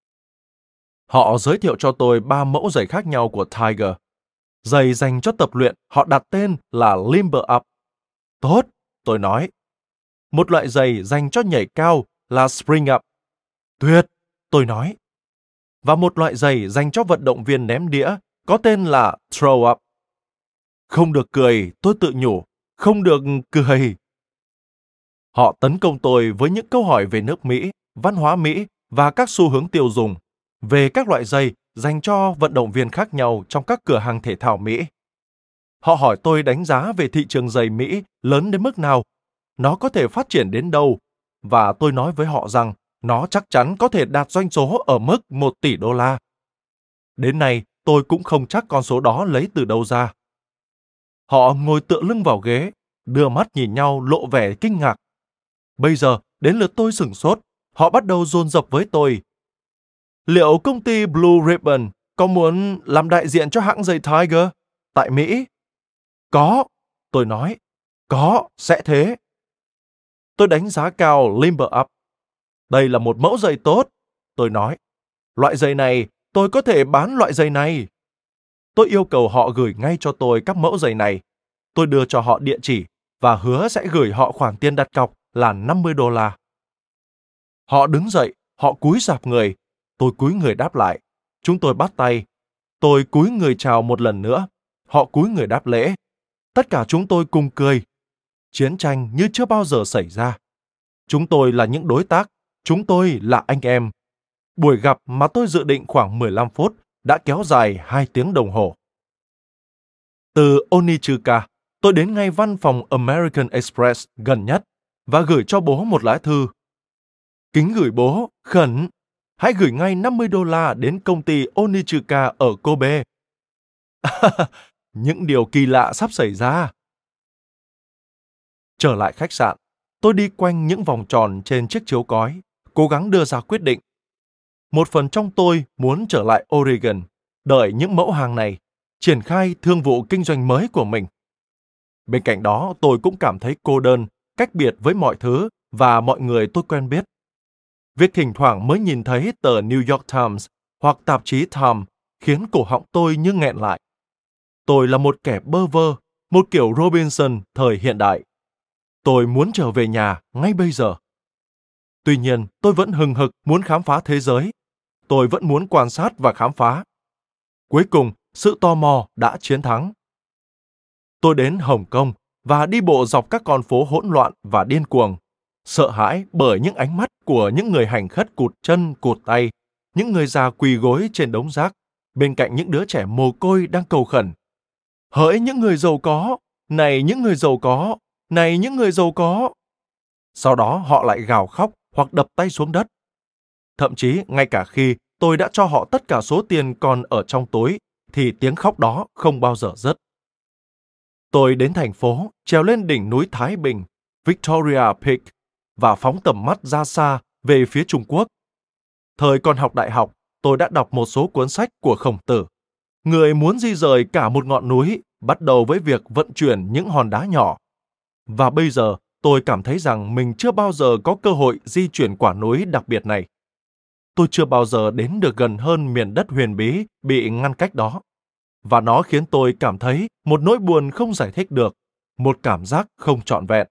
Họ giới thiệu cho tôi ba mẫu giày khác nhau của Tiger. Giày dành cho tập luyện họ đặt tên là Limber Up. Tốt, tôi nói. Một loại giày dành cho nhảy cao là Spring Up. Tuyệt, tôi nói. Và một loại giày dành cho vận động viên ném đĩa có tên là Throw Up. Không được cười, tôi tự nhủ. Không được cười. Họ tấn công tôi với những câu hỏi về nước Mỹ, văn hóa Mỹ và các xu hướng tiêu dùng, về các loại giày dành cho vận động viên khác nhau trong các cửa hàng thể thao Mỹ. Họ hỏi tôi đánh giá về thị trường giày Mỹ lớn đến mức nào, nó có thể phát triển đến đâu, và tôi nói với họ rằng nó chắc chắn có thể đạt doanh số ở mức một tỷ đô la. Đến nay, tôi cũng không chắc con số đó lấy từ đâu ra. Họ ngồi tựa lưng vào ghế, đưa mắt nhìn nhau lộ vẻ kinh ngạc. Bây giờ, đến lượt tôi sửng sốt, họ bắt đầu dồn dập với tôi. Liệu công ty Blue Ribbon có muốn làm đại diện cho hãng giày Tiger tại Mỹ? Có, tôi nói. Có, sẽ thế. Tôi đánh giá cao Limber Up. Đây là một mẫu giày tốt, tôi nói. Loại giày này, tôi có thể bán loại giày này. Tôi yêu cầu họ gửi ngay cho tôi các mẫu giày này. Tôi đưa cho họ địa chỉ và hứa sẽ gửi họ khoản tiền đặt cọc là năm mươi đô la. Họ đứng dậy, họ cúi rạp người. Tôi cúi người đáp lại. Chúng tôi bắt tay. Tôi cúi người chào một lần nữa. Họ cúi người đáp lễ. Tất cả chúng tôi cùng cười. Chiến tranh như chưa bao giờ xảy ra. Chúng tôi là những đối tác. Chúng tôi là anh em. Buổi gặp mà tôi dự định khoảng mười lăm phút đã kéo dài hai tiếng đồng hồ. Từ Onitsuka, tôi đến ngay văn phòng American Express gần nhất và gửi cho bố một lá thư. Kính gửi bố, khẩn, hãy gửi ngay năm mươi đô la đến công ty Onitsuka ở Kobe. Những điều kỳ lạ sắp xảy ra. Trở lại khách sạn, tôi đi quanh những vòng tròn trên chiếc chiếu cói, cố gắng đưa ra quyết định. Một phần trong tôi muốn trở lại Oregon, đợi những mẫu hàng này, triển khai thương vụ kinh doanh mới của mình. Bên cạnh đó, tôi cũng cảm thấy cô đơn, cách biệt với mọi thứ và mọi người tôi quen biết. Việc thỉnh thoảng mới nhìn thấy tờ New York Times hoặc tạp chí Time khiến cổ họng tôi như nghẹn lại. Tôi là một kẻ bơ vơ, một kiểu Robinson thời hiện đại. Tôi muốn trở về nhà ngay bây giờ. Tuy nhiên, tôi vẫn hừng hực muốn khám phá thế giới. Tôi vẫn muốn quan sát và khám phá. Cuối cùng, sự tò mò đã chiến thắng. Tôi đến Hồng Kông và đi bộ dọc các con phố hỗn loạn và điên cuồng, sợ hãi bởi những ánh mắt của những người hành khất cụt chân cụt tay, những người già quỳ gối trên đống rác, bên cạnh những đứa trẻ mồ côi đang cầu khẩn. Hỡi những người giàu có, này những người giàu có, này những người giàu có. Sau đó họ lại gào khóc hoặc đập tay xuống đất. Thậm chí ngay cả khi tôi đã cho họ tất cả số tiền còn ở trong túi, thì tiếng khóc đó không bao giờ dứt. Tôi đến thành phố, trèo lên đỉnh núi Thái Bình, Victoria Peak, và phóng tầm mắt ra xa về phía Trung Quốc. Thời còn học đại học, tôi đã đọc một số cuốn sách của Khổng Tử. Người muốn di rời cả một ngọn núi, bắt đầu với việc vận chuyển những hòn đá nhỏ. Và bây giờ, tôi cảm thấy rằng mình chưa bao giờ có cơ hội di chuyển quả núi đặc biệt này. Tôi chưa bao giờ đến được gần hơn miền đất huyền bí bị ngăn cách đó. Và nó khiến tôi cảm thấy một nỗi buồn không giải thích được, một cảm giác không trọn vẹn.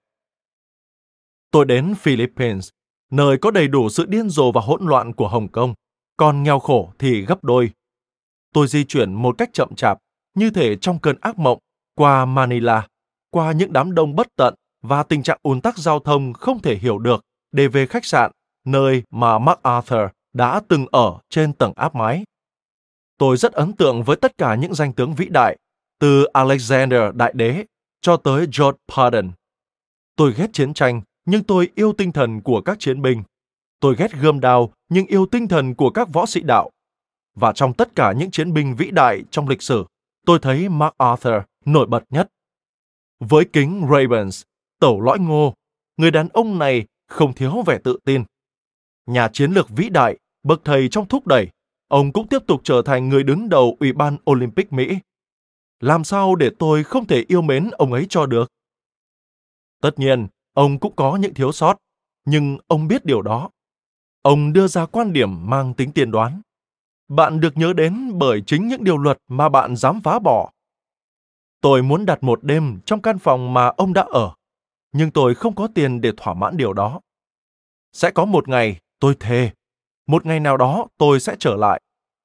Tôi đến Philippines, nơi có đầy đủ sự điên rồ và hỗn loạn của Hồng Kông, còn nghèo khổ thì gấp đôi. Tôi di chuyển một cách chậm chạp, như thể trong cơn ác mộng, qua Manila, qua những đám đông bất tận và tình trạng ùn tắc giao thông không thể hiểu được để về khách sạn, nơi mà MacArthur đã từng ở trên tầng áp mái. Tôi rất ấn tượng với tất cả những danh tướng vĩ đại, từ Alexander Đại Đế cho tới George Patton. Tôi ghét chiến tranh, nhưng tôi yêu tinh thần của các chiến binh. Tôi ghét gươm đao, nhưng yêu tinh thần của các võ sĩ đạo. Và trong tất cả những chiến binh vĩ đại trong lịch sử, tôi thấy MacArthur nổi bật nhất. Với kính Ravens, tẩu lõi ngô, người đàn ông này không thiếu vẻ tự tin. Nhà chiến lược vĩ đại, bậc thầy trong thúc đẩy, ông cũng tiếp tục trở thành người đứng đầu Ủy ban Olympic Mỹ. Làm sao để tôi không thể yêu mến ông ấy cho được? Tất nhiên, ông cũng có những thiếu sót, nhưng ông biết điều đó. Ông đưa ra quan điểm mang tính tiên đoán. Bạn được nhớ đến bởi chính những điều luật mà bạn dám phá bỏ. Tôi muốn đặt một đêm trong căn phòng mà ông đã ở, nhưng tôi không có tiền để thỏa mãn điều đó. Sẽ có một ngày, tôi thề, một ngày nào đó tôi sẽ trở lại.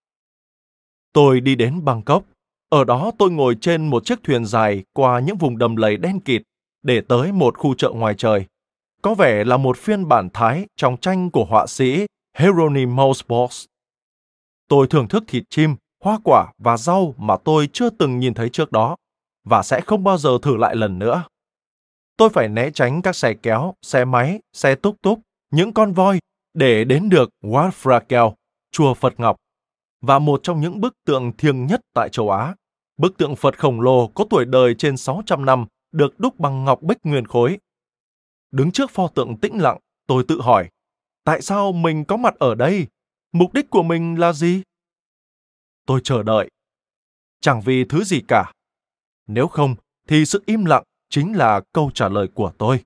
Tôi đi đến Bangkok. Ở đó tôi ngồi trên một chiếc thuyền dài qua những vùng đầm lầy đen kịt để tới một khu chợ ngoài trời. Có vẻ là một phiên bản Thái trong tranh của họa sĩ Hieronymus Bosch. Tôi thưởng thức thịt chim, hoa quả và rau mà tôi chưa từng nhìn thấy trước đó, và sẽ không bao giờ thử lại lần nữa. Tôi phải né tránh các xe kéo, xe máy, xe túc túc, những con voi, để đến được Wat Phra Keo, chùa Phật Ngọc, và một trong những bức tượng thiêng nhất tại châu Á. Bức tượng Phật khổng lồ có tuổi đời trên sáu trăm năm, được đúc bằng ngọc bích nguyên khối. Đứng trước pho tượng tĩnh lặng, tôi tự hỏi, tại sao mình có mặt ở đây? Mục đích của mình là gì? Tôi chờ đợi. Chẳng vì thứ gì cả. Nếu không, thì sự im lặng chính là câu trả lời của tôi.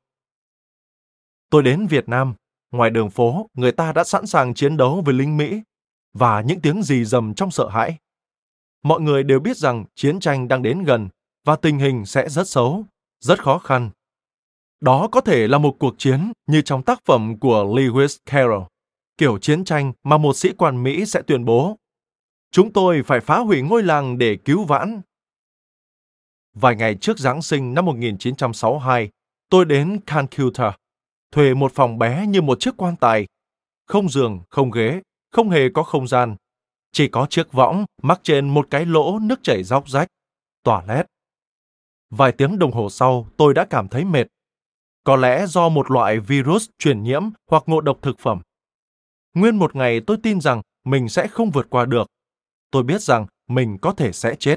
Tôi đến Việt Nam. Ngoài đường phố, người ta đã sẵn sàng chiến đấu với lính Mỹ, và những tiếng rì rầm trong sợ hãi. Mọi người đều biết rằng chiến tranh đang đến gần, và tình hình sẽ rất xấu, rất khó khăn. Đó có thể là một cuộc chiến như trong tác phẩm của Lewis Carroll, kiểu chiến tranh mà một sĩ quan Mỹ sẽ tuyên bố: chúng tôi phải phá hủy ngôi làng để cứu vãn. Vài ngày trước Giáng sinh năm một nghìn chín trăm sáu mươi hai, tôi đến Calcutta, thuê một phòng bé như một chiếc quan tài. Không giường, không ghế, không hề có không gian. Chỉ có chiếc võng mắc trên một cái lỗ nước chảy róc rách, toilet. Vài tiếng đồng hồ sau, tôi đã cảm thấy mệt. Có lẽ do một loại virus truyền nhiễm hoặc ngộ độc thực phẩm. Nguyên một ngày tôi tin rằng mình sẽ không vượt qua được. Tôi biết rằng mình có thể sẽ chết.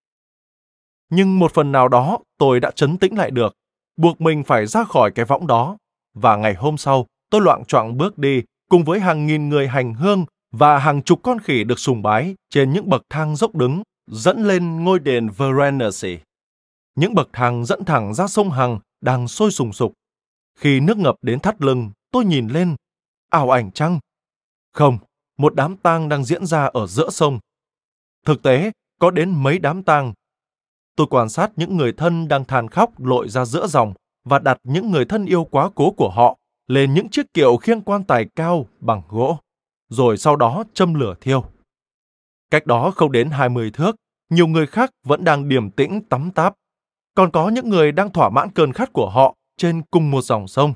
Nhưng một phần nào đó tôi đã trấn tĩnh lại được, buộc mình phải ra khỏi cái võng đó. Và ngày hôm sau, tôi loạng choạng bước đi cùng với hàng nghìn người hành hương và hàng chục con khỉ được sùng bái trên những bậc thang dốc đứng dẫn lên ngôi đền Varanasi. Những bậc thang dẫn thẳng ra sông Hằng đang sôi sùng sục. Khi nước ngập đến thắt lưng, tôi nhìn lên. Ảo ảnh chăng? Không, một đám tang đang diễn ra ở giữa sông. Thực tế, có đến mấy đám tang. Tôi quan sát những người thân đang than khóc lội ra giữa dòng và đặt những người thân yêu quá cố của họ lên những chiếc kiệu khiêng quan tài cao bằng gỗ, rồi sau đó châm lửa thiêu. Cách đó không đến hai mươi thước, nhiều người khác vẫn đang điềm tĩnh tắm táp. Còn có những người đang thỏa mãn cơn khát của họ trên cùng một dòng sông.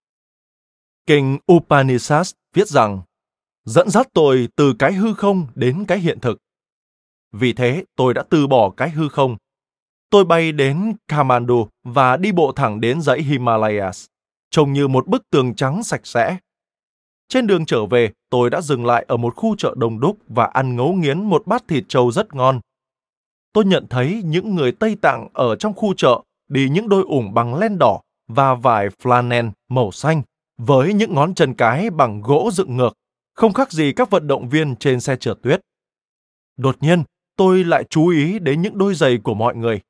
Kinh Upanishad viết rằng, dẫn dắt tôi từ cái hư không đến cái hiện thực. Vì thế, tôi đã từ bỏ cái hư không. Tôi bay đến Kathmandu và đi bộ thẳng đến dãy Himalayas, trông như một bức tường trắng sạch sẽ. Trên đường trở về, tôi đã dừng lại ở một khu chợ đông đúc và ăn ngấu nghiến một bát thịt trâu rất ngon. Tôi nhận thấy những người Tây Tạng ở trong khu chợ đi những đôi ủng bằng len đỏ và vải flannel màu xanh, với những ngón chân cái bằng gỗ dựng ngược, không khác gì các vận động viên trên xe trượt tuyết. Đột nhiên, tôi lại chú ý đến những đôi giày của mọi người.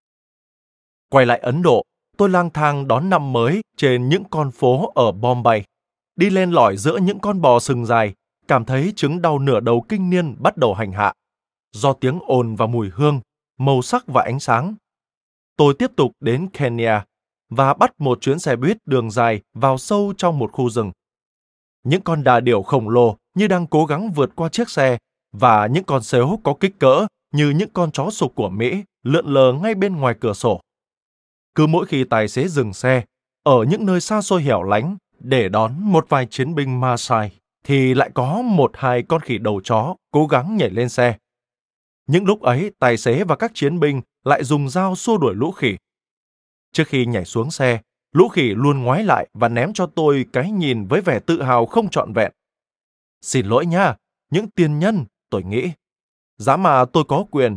Quay lại Ấn Độ, tôi lang thang đón năm mới trên những con phố ở Bombay, đi len lỏi giữa những con bò sừng dài, cảm thấy chứng đau nửa đầu kinh niên bắt đầu hành hạ, do tiếng ồn và mùi hương, màu sắc và ánh sáng. Tôi tiếp tục đến Kenya và bắt một chuyến xe buýt đường dài vào sâu trong một khu rừng. Những con đà điểu khổng lồ như đang cố gắng vượt qua chiếc xe, và những con sếu có kích cỡ như những con chó sục của Mỹ lượn lờ ngay bên ngoài cửa sổ. Cứ mỗi khi tài xế dừng xe ở những nơi xa xôi hẻo lánh để đón một vài chiến binh Maasai, thì lại có một hai con khỉ đầu chó cố gắng nhảy lên xe. Những lúc ấy, tài xế và các chiến binh lại dùng dao xua đuổi lũ khỉ. Trước khi nhảy xuống xe, Lũ khỉ luôn ngoái lại và ném cho tôi cái nhìn với vẻ tự hào không trọn vẹn. Xin lỗi nha, những tiên nhân, tôi nghĩ. Giá mà tôi có quyền.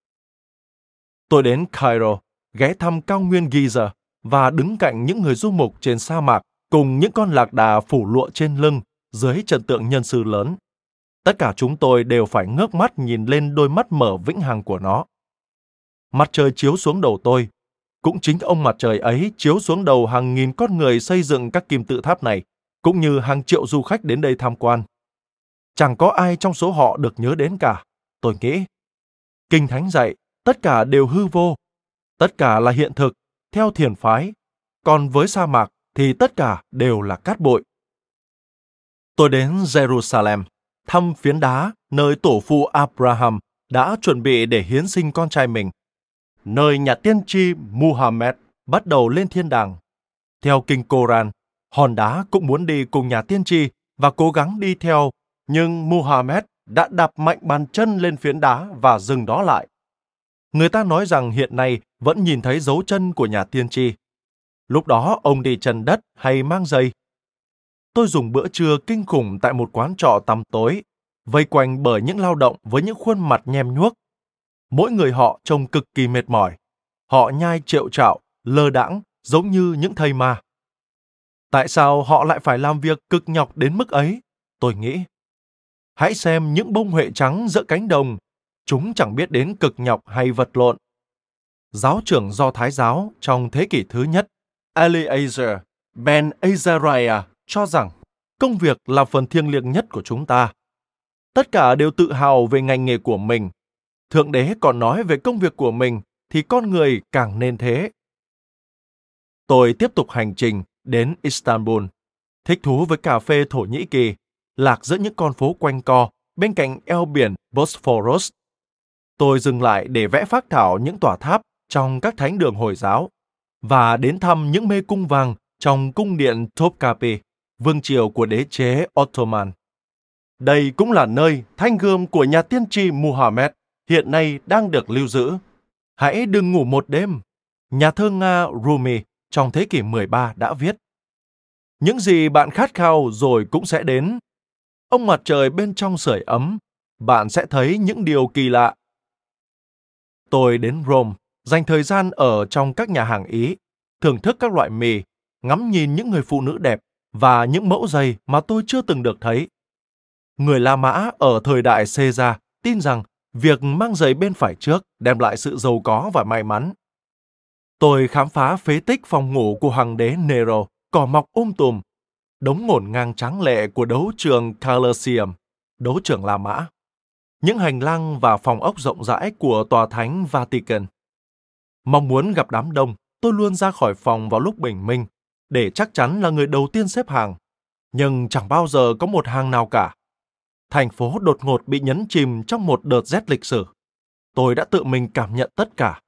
Tôi đến Cairo, ghé thăm cao nguyên Giza và đứng cạnh những người du mục trên sa mạc cùng những con lạc đà phủ lụa trên lưng dưới trận tượng nhân sư lớn. Tất cả chúng tôi đều phải ngước mắt nhìn lên đôi mắt mở vĩnh hằng của nó. Mặt trời chiếu xuống đầu tôi. Cũng chính ông mặt trời ấy chiếu xuống đầu hàng nghìn con người xây dựng các kim tự tháp này, cũng như hàng triệu du khách đến đây tham quan. Chẳng có ai trong số họ được nhớ đến cả, tôi nghĩ. Kinh Thánh dạy, tất cả đều hư vô. Tất cả là hiện thực, theo thiền phái. Còn với sa mạc thì tất cả đều là cát bụi. Tôi đến Jerusalem, thăm phiến đá nơi tổ phụ Abraham đã chuẩn bị để hiến sinh con trai mình, nơi nhà tiên tri Muhammad bắt đầu lên thiên đàng. Theo kinh Koran, hòn đá cũng muốn đi cùng nhà tiên tri và cố gắng đi theo, nhưng Muhammad đã đạp mạnh bàn chân lên phiến đá và dừng đó lại. Người ta nói rằng hiện nay vẫn nhìn thấy dấu chân của nhà tiên tri. Lúc đó ông đi chân đất hay mang giày? Tôi dùng bữa trưa kinh khủng tại một quán trọ tăm tối, vây quanh bởi những lao động với những khuôn mặt nhem nhuốc. Mỗi người họ trông cực kỳ mệt mỏi. Họ nhai trệu trạo, lơ đãng, giống như những thây ma. Tại sao họ lại phải làm việc cực nhọc đến mức ấy? Tôi nghĩ. Hãy xem những bông huệ trắng giữa cánh đồng. Chúng chẳng biết đến cực nhọc hay vật lộn. Giáo trưởng Do Thái giáo trong thế kỷ thứ nhất, Eliezer Ben Azariah, cho rằng công việc là phần thiêng liêng nhất của chúng ta. Tất cả đều tự hào về ngành nghề của mình. Thượng đế còn nói về công việc của mình thì con người càng nên thế. Tôi tiếp tục hành trình đến Istanbul, thích thú với cà phê Thổ Nhĩ Kỳ, lạc giữa những con phố quanh co bên cạnh eo biển Bosphorus. Tôi dừng lại để vẽ phác thảo những tòa tháp trong các thánh đường Hồi giáo và đến thăm những mê cung vàng trong cung điện Topkapi, vương triều của đế chế Ottoman. Đây cũng là nơi thanh gươm của nhà tiên tri Muhammad hiện nay đang được lưu giữ. Hãy đừng ngủ một đêm. Nhà thơ Nga Rumi trong thế kỷ mười ba đã viết: những gì bạn khát khao rồi cũng sẽ đến. Ông mặt trời bên trong sưởi ấm, bạn sẽ thấy những điều kỳ lạ. Tôi đến Rome, dành thời gian ở trong các nhà hàng Ý, thưởng thức các loại mì, ngắm nhìn những người phụ nữ đẹp và những mẫu giày mà tôi chưa từng được thấy. Người La Mã ở thời đại Caesar tin rằng việc mang giày bên phải trước đem lại sự giàu có và may mắn. Tôi khám phá phế tích phòng ngủ của hoàng đế Nero, cỏ mọc um tùm, đống ngổn ngang tráng lệ của đấu trường Colosseum, đấu trường La Mã, những hành lang và phòng ốc rộng rãi của tòa thánh Vatican. Mong muốn gặp đám đông, tôi luôn ra khỏi phòng vào lúc bình minh, để chắc chắn là người đầu tiên xếp hàng. Nhưng chẳng bao giờ có một hàng nào cả. Thành phố đột ngột bị nhấn chìm trong một đợt rét lịch sử. Tôi đã tự mình cảm nhận tất cả.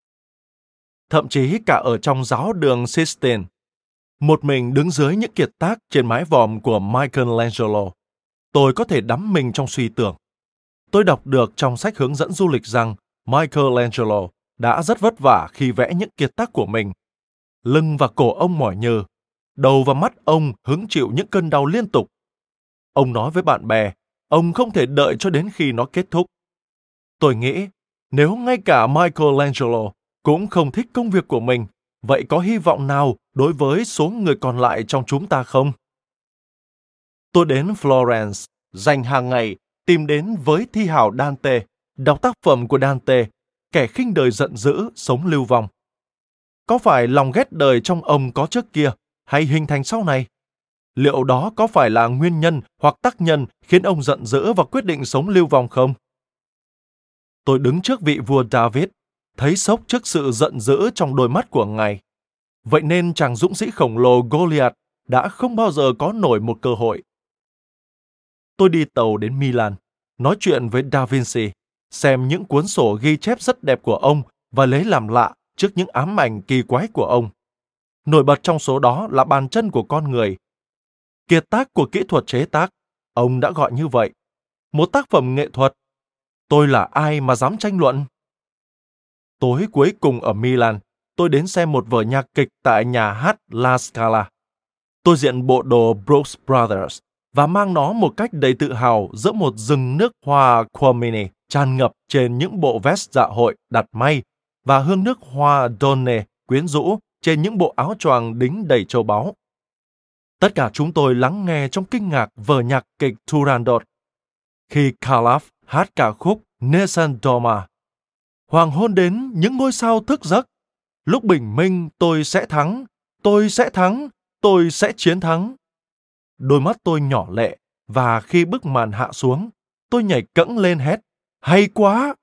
Thậm chí cả ở trong giáo đường Sistine, một mình đứng dưới những kiệt tác trên mái vòm của Michelangelo, tôi có thể đắm mình trong suy tưởng. Tôi đọc được trong sách hướng dẫn du lịch rằng Michelangelo đã rất vất vả khi vẽ những kiệt tác của mình. Lưng và cổ ông mỏi nhừ, đầu và mắt ông hứng chịu những cơn đau liên tục. Ông nói với bạn bè, ông không thể đợi cho đến khi nó kết thúc. Tôi nghĩ, nếu ngay cả Michelangelo cũng không thích công việc của mình, vậy có hy vọng nào đối với số người còn lại trong chúng ta không? Tôi đến Florence, dành hàng ngày tìm đến với thi hào Dante, đọc tác phẩm của Dante, kẻ khinh đời giận dữ, sống lưu vong. Có phải lòng ghét đời trong ông có trước kia, hay hình thành sau này? Liệu đó có phải là nguyên nhân hoặc tác nhân khiến ông giận dữ và quyết định sống lưu vong không? Tôi đứng trước vị vua David, thấy sốc trước sự giận dữ trong đôi mắt của ngài. Vậy nên chàng dũng sĩ khổng lồ Goliath đã không bao giờ có nổi một cơ hội. Tôi đi tàu đến Milan, nói chuyện với Da Vinci, xem những cuốn sổ ghi chép rất đẹp của ông và lấy làm lạ trước những ám ảnh kỳ quái của ông. Nổi bật trong số đó là bàn chân của con người. Kiệt tác của kỹ thuật chế tác, ông đã gọi như vậy. Một tác phẩm nghệ thuật. Tôi là ai mà dám tranh luận? Tối cuối cùng ở Milan, tôi đến xem một vở nhạc kịch tại nhà hát La Scala. Tôi diện bộ đồ Brooks Brothers và mang nó một cách đầy tự hào giữa một rừng nước hoa Quamini tràn ngập trên những bộ vest dạ hội đặt may và hương nước hoa Donne quyến rũ trên những bộ áo choàng đính đầy châu báu. Tất cả chúng tôi lắng nghe trong kinh ngạc vở nhạc kịch Turandot. Khi Calaf hát ca khúc Nessun Dorma, hoàng hôn đến, những ngôi sao thức giấc. Lúc bình minh tôi sẽ thắng, tôi sẽ thắng, tôi sẽ chiến thắng. Đôi mắt tôi nhỏ lệ, và khi bức màn hạ xuống, tôi nhảy cẫng lên hét, hay quá!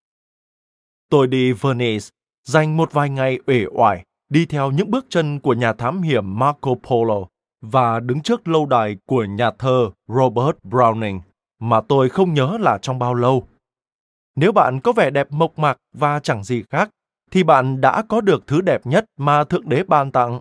Tôi đi Venice, dành một vài ngày uể oải, đi theo những bước chân của nhà thám hiểm Marco Polo và đứng trước lâu đài của nhà thơ Robert Browning, mà tôi không nhớ là trong bao lâu. Nếu bạn có vẻ đẹp mộc mạc và chẳng gì khác, thì bạn đã có được thứ đẹp nhất mà Thượng Đế ban tặng.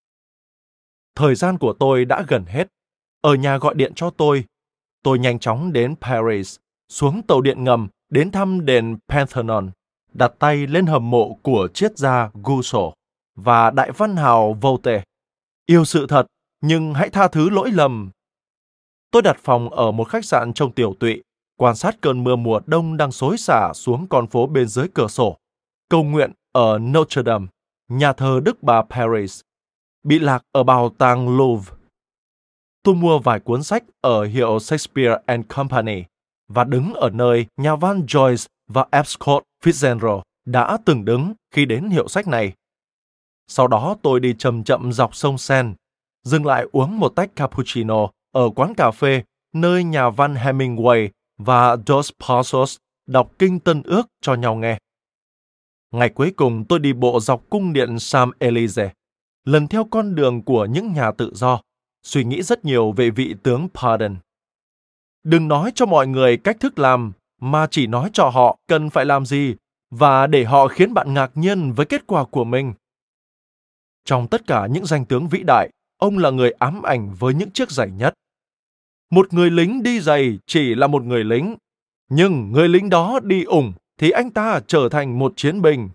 Thời gian của tôi đã gần hết. Ở nhà gọi điện cho tôi. Tôi nhanh chóng đến Paris, xuống tàu điện ngầm, đến thăm đền Pantheon, đặt tay lên hầm mộ của triết gia Guso và đại văn hào Voltaire. Yêu sự thật, nhưng hãy tha thứ lỗi lầm. Tôi đặt phòng ở một khách sạn trông tiểu tụy, quan sát cơn mưa mùa đông đang xối xả xuống con phố bên dưới cửa sổ, cầu nguyện ở Notre Dame, nhà thờ Đức Bà Paris, bị lạc ở bảo tàng Louvre. Tôi mua vài cuốn sách ở hiệu Shakespeare and Company và đứng ở nơi nhà văn Joyce và F. Scott Fitzgerald đã từng đứng khi đến hiệu sách này. Sau đó tôi đi chậm chậm dọc sông Seine, dừng lại uống một tách cappuccino ở quán cà phê nơi nhà văn Hemingway và Dos Passos đọc kinh Tân Ước cho nhau nghe. Ngày cuối cùng tôi đi bộ dọc cung điện Champs-Élysées, lần theo con đường của những nhà tự do, suy nghĩ rất nhiều về vị tướng Pardon. Đừng nói cho mọi người cách thức làm, mà chỉ nói cho họ cần phải làm gì, và để họ khiến bạn ngạc nhiên với kết quả của mình. Trong tất cả những danh tướng vĩ đại, ông là người ám ảnh với những chiếc giày nhất. Một người lính đi giày chỉ là một người lính, nhưng người lính đó đi ủng thì anh ta trở thành một chiến binh.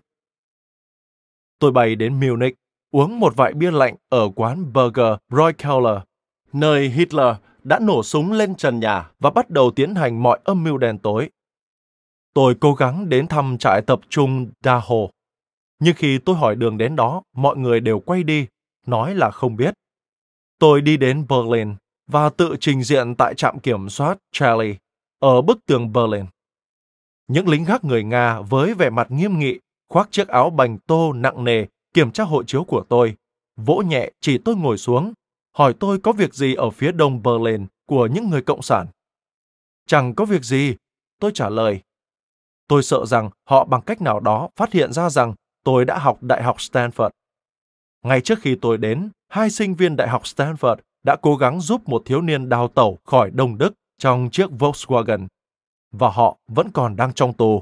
Tôi bay đến Munich, uống một vại bia lạnh ở quán Burger Roykeller, nơi Hitler đã nổ súng lên trần nhà và bắt đầu tiến hành mọi âm mưu đen tối. Tôi cố gắng đến thăm trại tập trung Dachau, nhưng khi tôi hỏi đường đến đó, mọi người đều quay đi, nói là không biết. Tôi đi đến Berlin và tự trình diện tại trạm kiểm soát Charlie ở bức tường Berlin. Những lính gác người Nga với vẻ mặt nghiêm nghị, khoác chiếc áo bành tô nặng nề kiểm tra hộ chiếu của tôi, vỗ nhẹ chỉ tôi ngồi xuống, hỏi tôi có việc gì ở phía đông Berlin của những người cộng sản. Chẳng có việc gì, tôi trả lời. Tôi sợ rằng họ bằng cách nào đó phát hiện ra rằng tôi đã học Đại học Stanford. Ngay trước khi tôi đến, hai sinh viên Đại học Stanford đã cố gắng giúp một thiếu niên đào tẩu khỏi Đông Đức trong chiếc Volkswagen, và họ vẫn còn đang trong tù.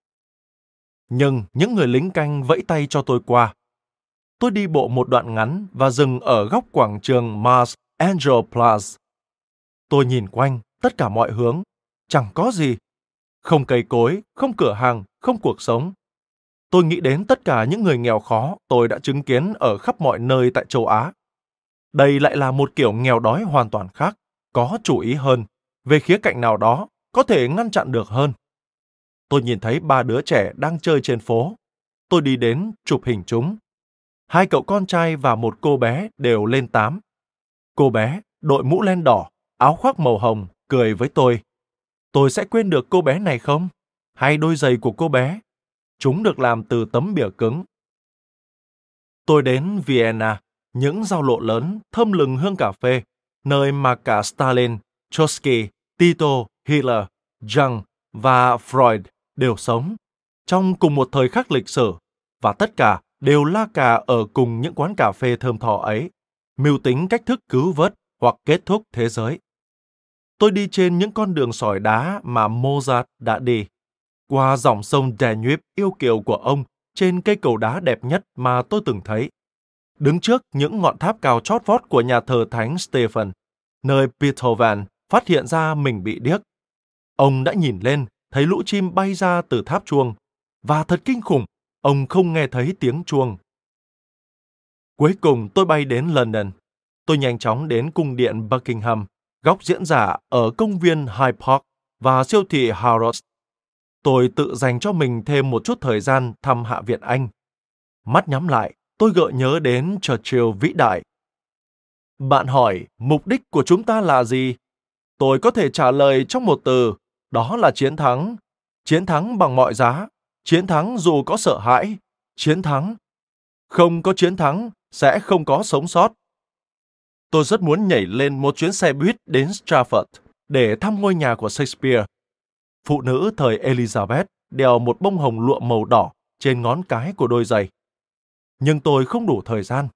Nhưng những người lính canh vẫy tay cho tôi qua. Tôi đi bộ một đoạn ngắn và dừng ở góc quảng trường Mars Angelplatz. Tôi nhìn quanh tất cả mọi hướng, chẳng có gì. Không cây cối, không cửa hàng, không cuộc sống. Tôi nghĩ đến tất cả những người nghèo khó tôi đã chứng kiến ở khắp mọi nơi tại châu Á. Đây lại là một kiểu nghèo đói hoàn toàn khác, có chủ ý hơn, về khía cạnh nào đó, có thể ngăn chặn được hơn. Tôi nhìn thấy ba đứa trẻ đang chơi trên phố. Tôi đi đến chụp hình chúng. Hai cậu con trai và một cô bé đều lên tám. Cô bé đội mũ len đỏ, áo khoác màu hồng, cười với tôi. Tôi sẽ quên được cô bé này không? Hay đôi giày của cô bé? Chúng được làm từ tấm bìa cứng. Tôi đến Vienna, những giao lộ lớn, thơm lừng hương cà phê, nơi mà cả Stalin, Trotsky, Tito, Hitler, Jung và Freud đều sống, trong cùng một thời khắc lịch sử, và tất cả đều la cà ở cùng những quán cà phê thơm tho ấy, mưu tính cách thức cứu vớt hoặc kết thúc thế giới. Tôi đi trên những con đường sỏi đá mà Mozart đã đi, qua dòng sông Danube yêu kiều của ông trên cây cầu đá đẹp nhất mà tôi từng thấy, đứng trước những ngọn tháp cao chót vót của nhà thờ Thánh Stephen, nơi Beethoven phát hiện ra mình bị điếc. Ông đã nhìn lên, thấy lũ chim bay ra từ tháp chuông, và thật kinh khủng, ông không nghe thấy tiếng chuông, Cuối cùng tôi bay đến London. Tôi nhanh chóng đến cung điện Buckingham, góc diễn giả ở công viên Hyde Park và siêu thị Harrods. Tôi tự dành cho mình thêm một chút thời gian thăm Hạ viện Anh. Mắt nhắm lại, tôi gợi nhớ đến Churchill vĩ đại. Bạn hỏi, mục đích của chúng ta là gì? Tôi có thể trả lời trong một từ, đó là chiến thắng. Chiến thắng bằng mọi giá, chiến thắng dù có sợ hãi, chiến thắng. Không có chiến thắng, sẽ không có sống sót. Tôi rất muốn nhảy lên một chuyến xe buýt đến Stratford để thăm ngôi nhà của Shakespeare. Phụ nữ thời Elizabeth đeo một bông hồng lụa màu đỏ trên ngón cái của đôi giày. Nhưng tôi không đủ thời gian.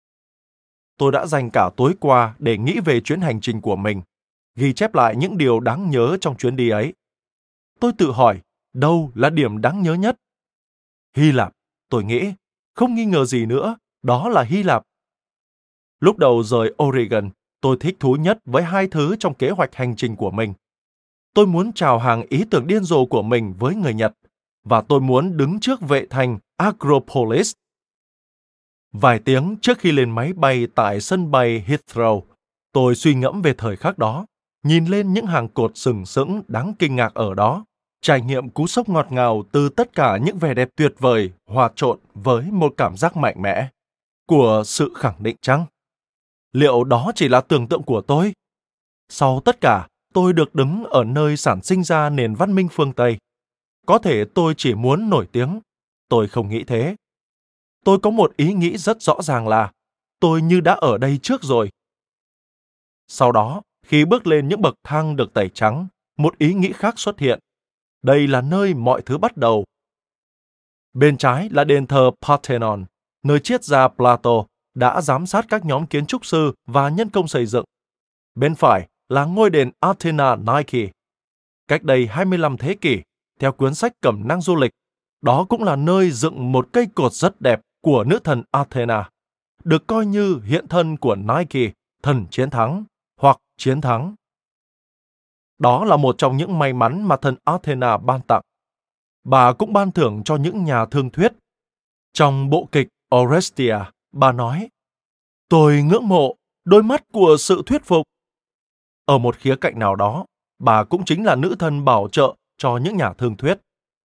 Tôi đã dành cả tối qua để nghĩ về chuyến hành trình của mình, ghi chép lại những điều đáng nhớ trong chuyến đi ấy. Tôi tự hỏi, đâu là điểm đáng nhớ nhất? Hy Lạp, tôi nghĩ, không nghi ngờ gì nữa, đó là Hy Lạp. Lúc đầu rời Oregon, tôi thích thú nhất với hai thứ trong kế hoạch hành trình của mình. Tôi muốn chào hàng ý tưởng điên rồ của mình với người Nhật, và tôi muốn đứng trước vệ thành Acropolis. Vài tiếng trước khi lên máy bay tại sân bay Heathrow, tôi suy ngẫm về thời khắc đó, nhìn lên những hàng cột sừng sững đáng kinh ngạc ở đó, trải nghiệm cú sốc ngọt ngào từ tất cả những vẻ đẹp tuyệt vời hòa trộn với một cảm giác mạnh mẽ của sự khẳng định chăng? Liệu đó chỉ là tưởng tượng của tôi? Sau tất cả, tôi được đứng ở nơi sản sinh ra nền văn minh phương Tây. Có thể tôi chỉ muốn nổi tiếng. Tôi không nghĩ thế. Tôi có một ý nghĩ rất rõ ràng là tôi như đã ở đây trước rồi. Sau đó, khi bước lên những bậc thang được tẩy trắng, một ý nghĩ khác xuất hiện. Đây là nơi mọi thứ bắt đầu. Bên trái là đền thờ Parthenon, nơi triết gia Plato đã giám sát các nhóm kiến trúc sư và nhân công xây dựng. Bên phải là ngôi đền Athena Nike. Cách đây hai mươi lăm thế kỷ, theo cuốn sách cẩm nang du lịch, đó cũng là nơi dựng một cây cột rất đẹp của nữ thần Athena, được coi như hiện thân của Nike, thần chiến thắng hoặc chiến thắng. Đó là một trong những may mắn mà thần Athena ban tặng. Bà cũng ban thưởng cho những nhà thương thuyết. Trong bộ kịch Orestia, bà nói, tôi ngưỡng mộ đôi mắt của sự thuyết phục. Ở một khía cạnh nào đó, bà cũng chính là nữ thần bảo trợ cho những nhà thương thuyết.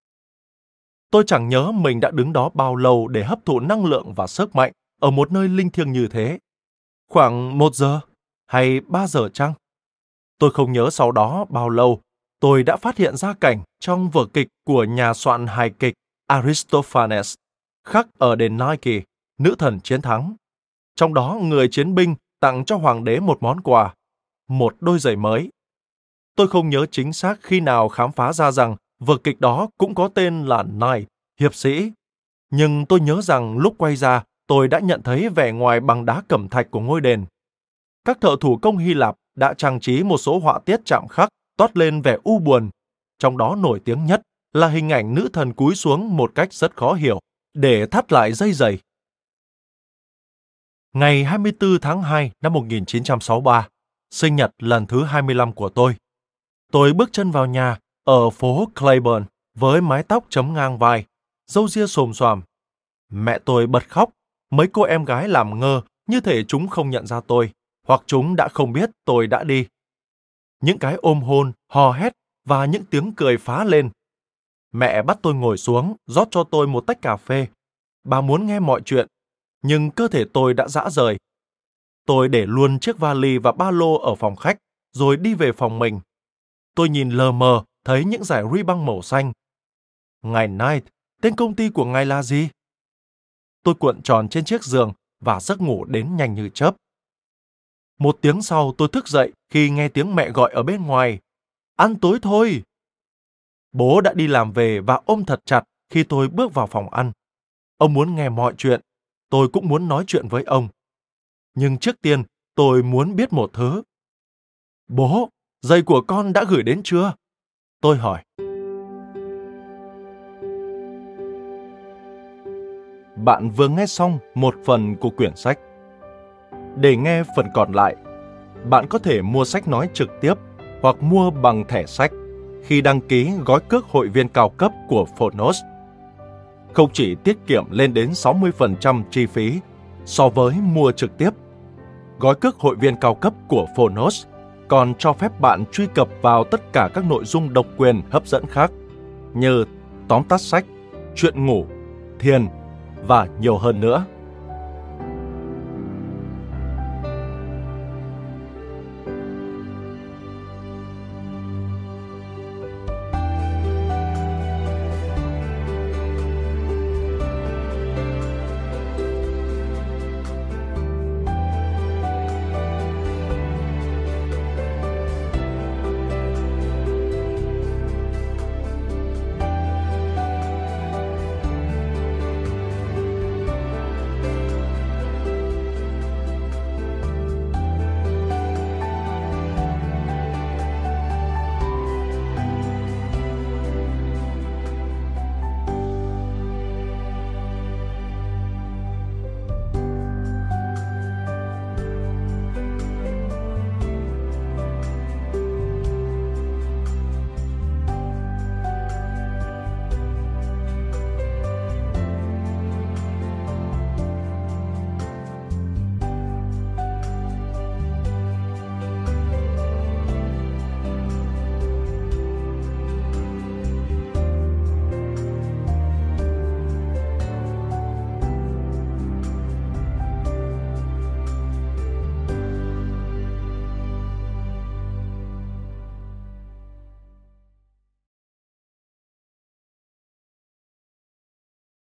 Tôi chẳng nhớ mình đã đứng đó bao lâu để hấp thụ năng lượng và sức mạnh ở một nơi linh thiêng như thế. Khoảng một giờ hay ba giờ chăng? Tôi không nhớ sau đó bao lâu, tôi đã phát hiện ra cảnh trong vở kịch của nhà soạn hài kịch Aristophanes, khắc ở đền Nike, nữ thần chiến thắng. Trong đó người chiến binh tặng cho hoàng đế một món quà, một đôi giày mới. Tôi không nhớ chính xác khi nào khám phá ra rằng vở kịch đó cũng có tên là Knight, hiệp sĩ. Nhưng tôi nhớ rằng lúc quay ra, tôi đã nhận thấy vẻ ngoài bằng đá cẩm thạch của ngôi đền. Các thợ thủ công Hy Lạp đã trang trí một số họa tiết chạm khắc toát lên vẻ u buồn. Trong đó nổi tiếng nhất là hình ảnh nữ thần cúi xuống một cách rất khó hiểu để thắt lại dây giày. Ngày hai mươi tư tháng hai năm một nghìn chín trăm sáu mươi ba, sinh nhật lần thứ hai mươi lăm của tôi. Tôi bước chân vào nhà ở phố Claiborne với mái tóc chấm ngang vai, râu ria xồm xoàm. Mẹ tôi bật khóc, mấy cô em gái làm ngơ như thể chúng không nhận ra tôi, hoặc chúng đã không biết tôi đã đi. Những cái ôm hôn, hò hét và những tiếng cười phá lên. Mẹ bắt tôi ngồi xuống, rót cho tôi một tách cà phê. Bà muốn nghe mọi chuyện, nhưng cơ thể tôi đã rã rời. Tôi để luôn chiếc vali và ba lô ở phòng khách, rồi đi về phòng mình. Tôi nhìn lờ mờ, thấy những dải ruy băng màu xanh. Ngài Knight, tên công ty của ngài là gì? Tôi cuộn tròn trên chiếc giường và giấc ngủ đến nhanh như chớp. Một tiếng sau tôi thức dậy khi nghe tiếng mẹ gọi ở bên ngoài. Ăn tối thôi! Bố đã đi làm về và ôm thật chặt khi tôi bước vào phòng ăn. Ông muốn nghe mọi chuyện. Tôi cũng muốn nói chuyện với ông. Nhưng trước tiên, tôi muốn biết một thứ. Bố, giày của con đã gửi đến chưa? Tôi hỏi. Bạn vừa nghe xong một phần của quyển sách. Để nghe phần còn lại, bạn có thể mua sách nói trực tiếp hoặc mua bằng thẻ sách khi đăng ký gói cước hội viên cao cấp của Phonos. Không chỉ tiết kiệm lên đến sáu mươi phần trăm chi phí, so với mua trực tiếp. Gói cước hội viên cao cấp của Phonos còn cho phép bạn truy cập vào tất cả các nội dung độc quyền hấp dẫn khác như tóm tắt sách, chuyện ngủ, thiền và nhiều hơn nữa.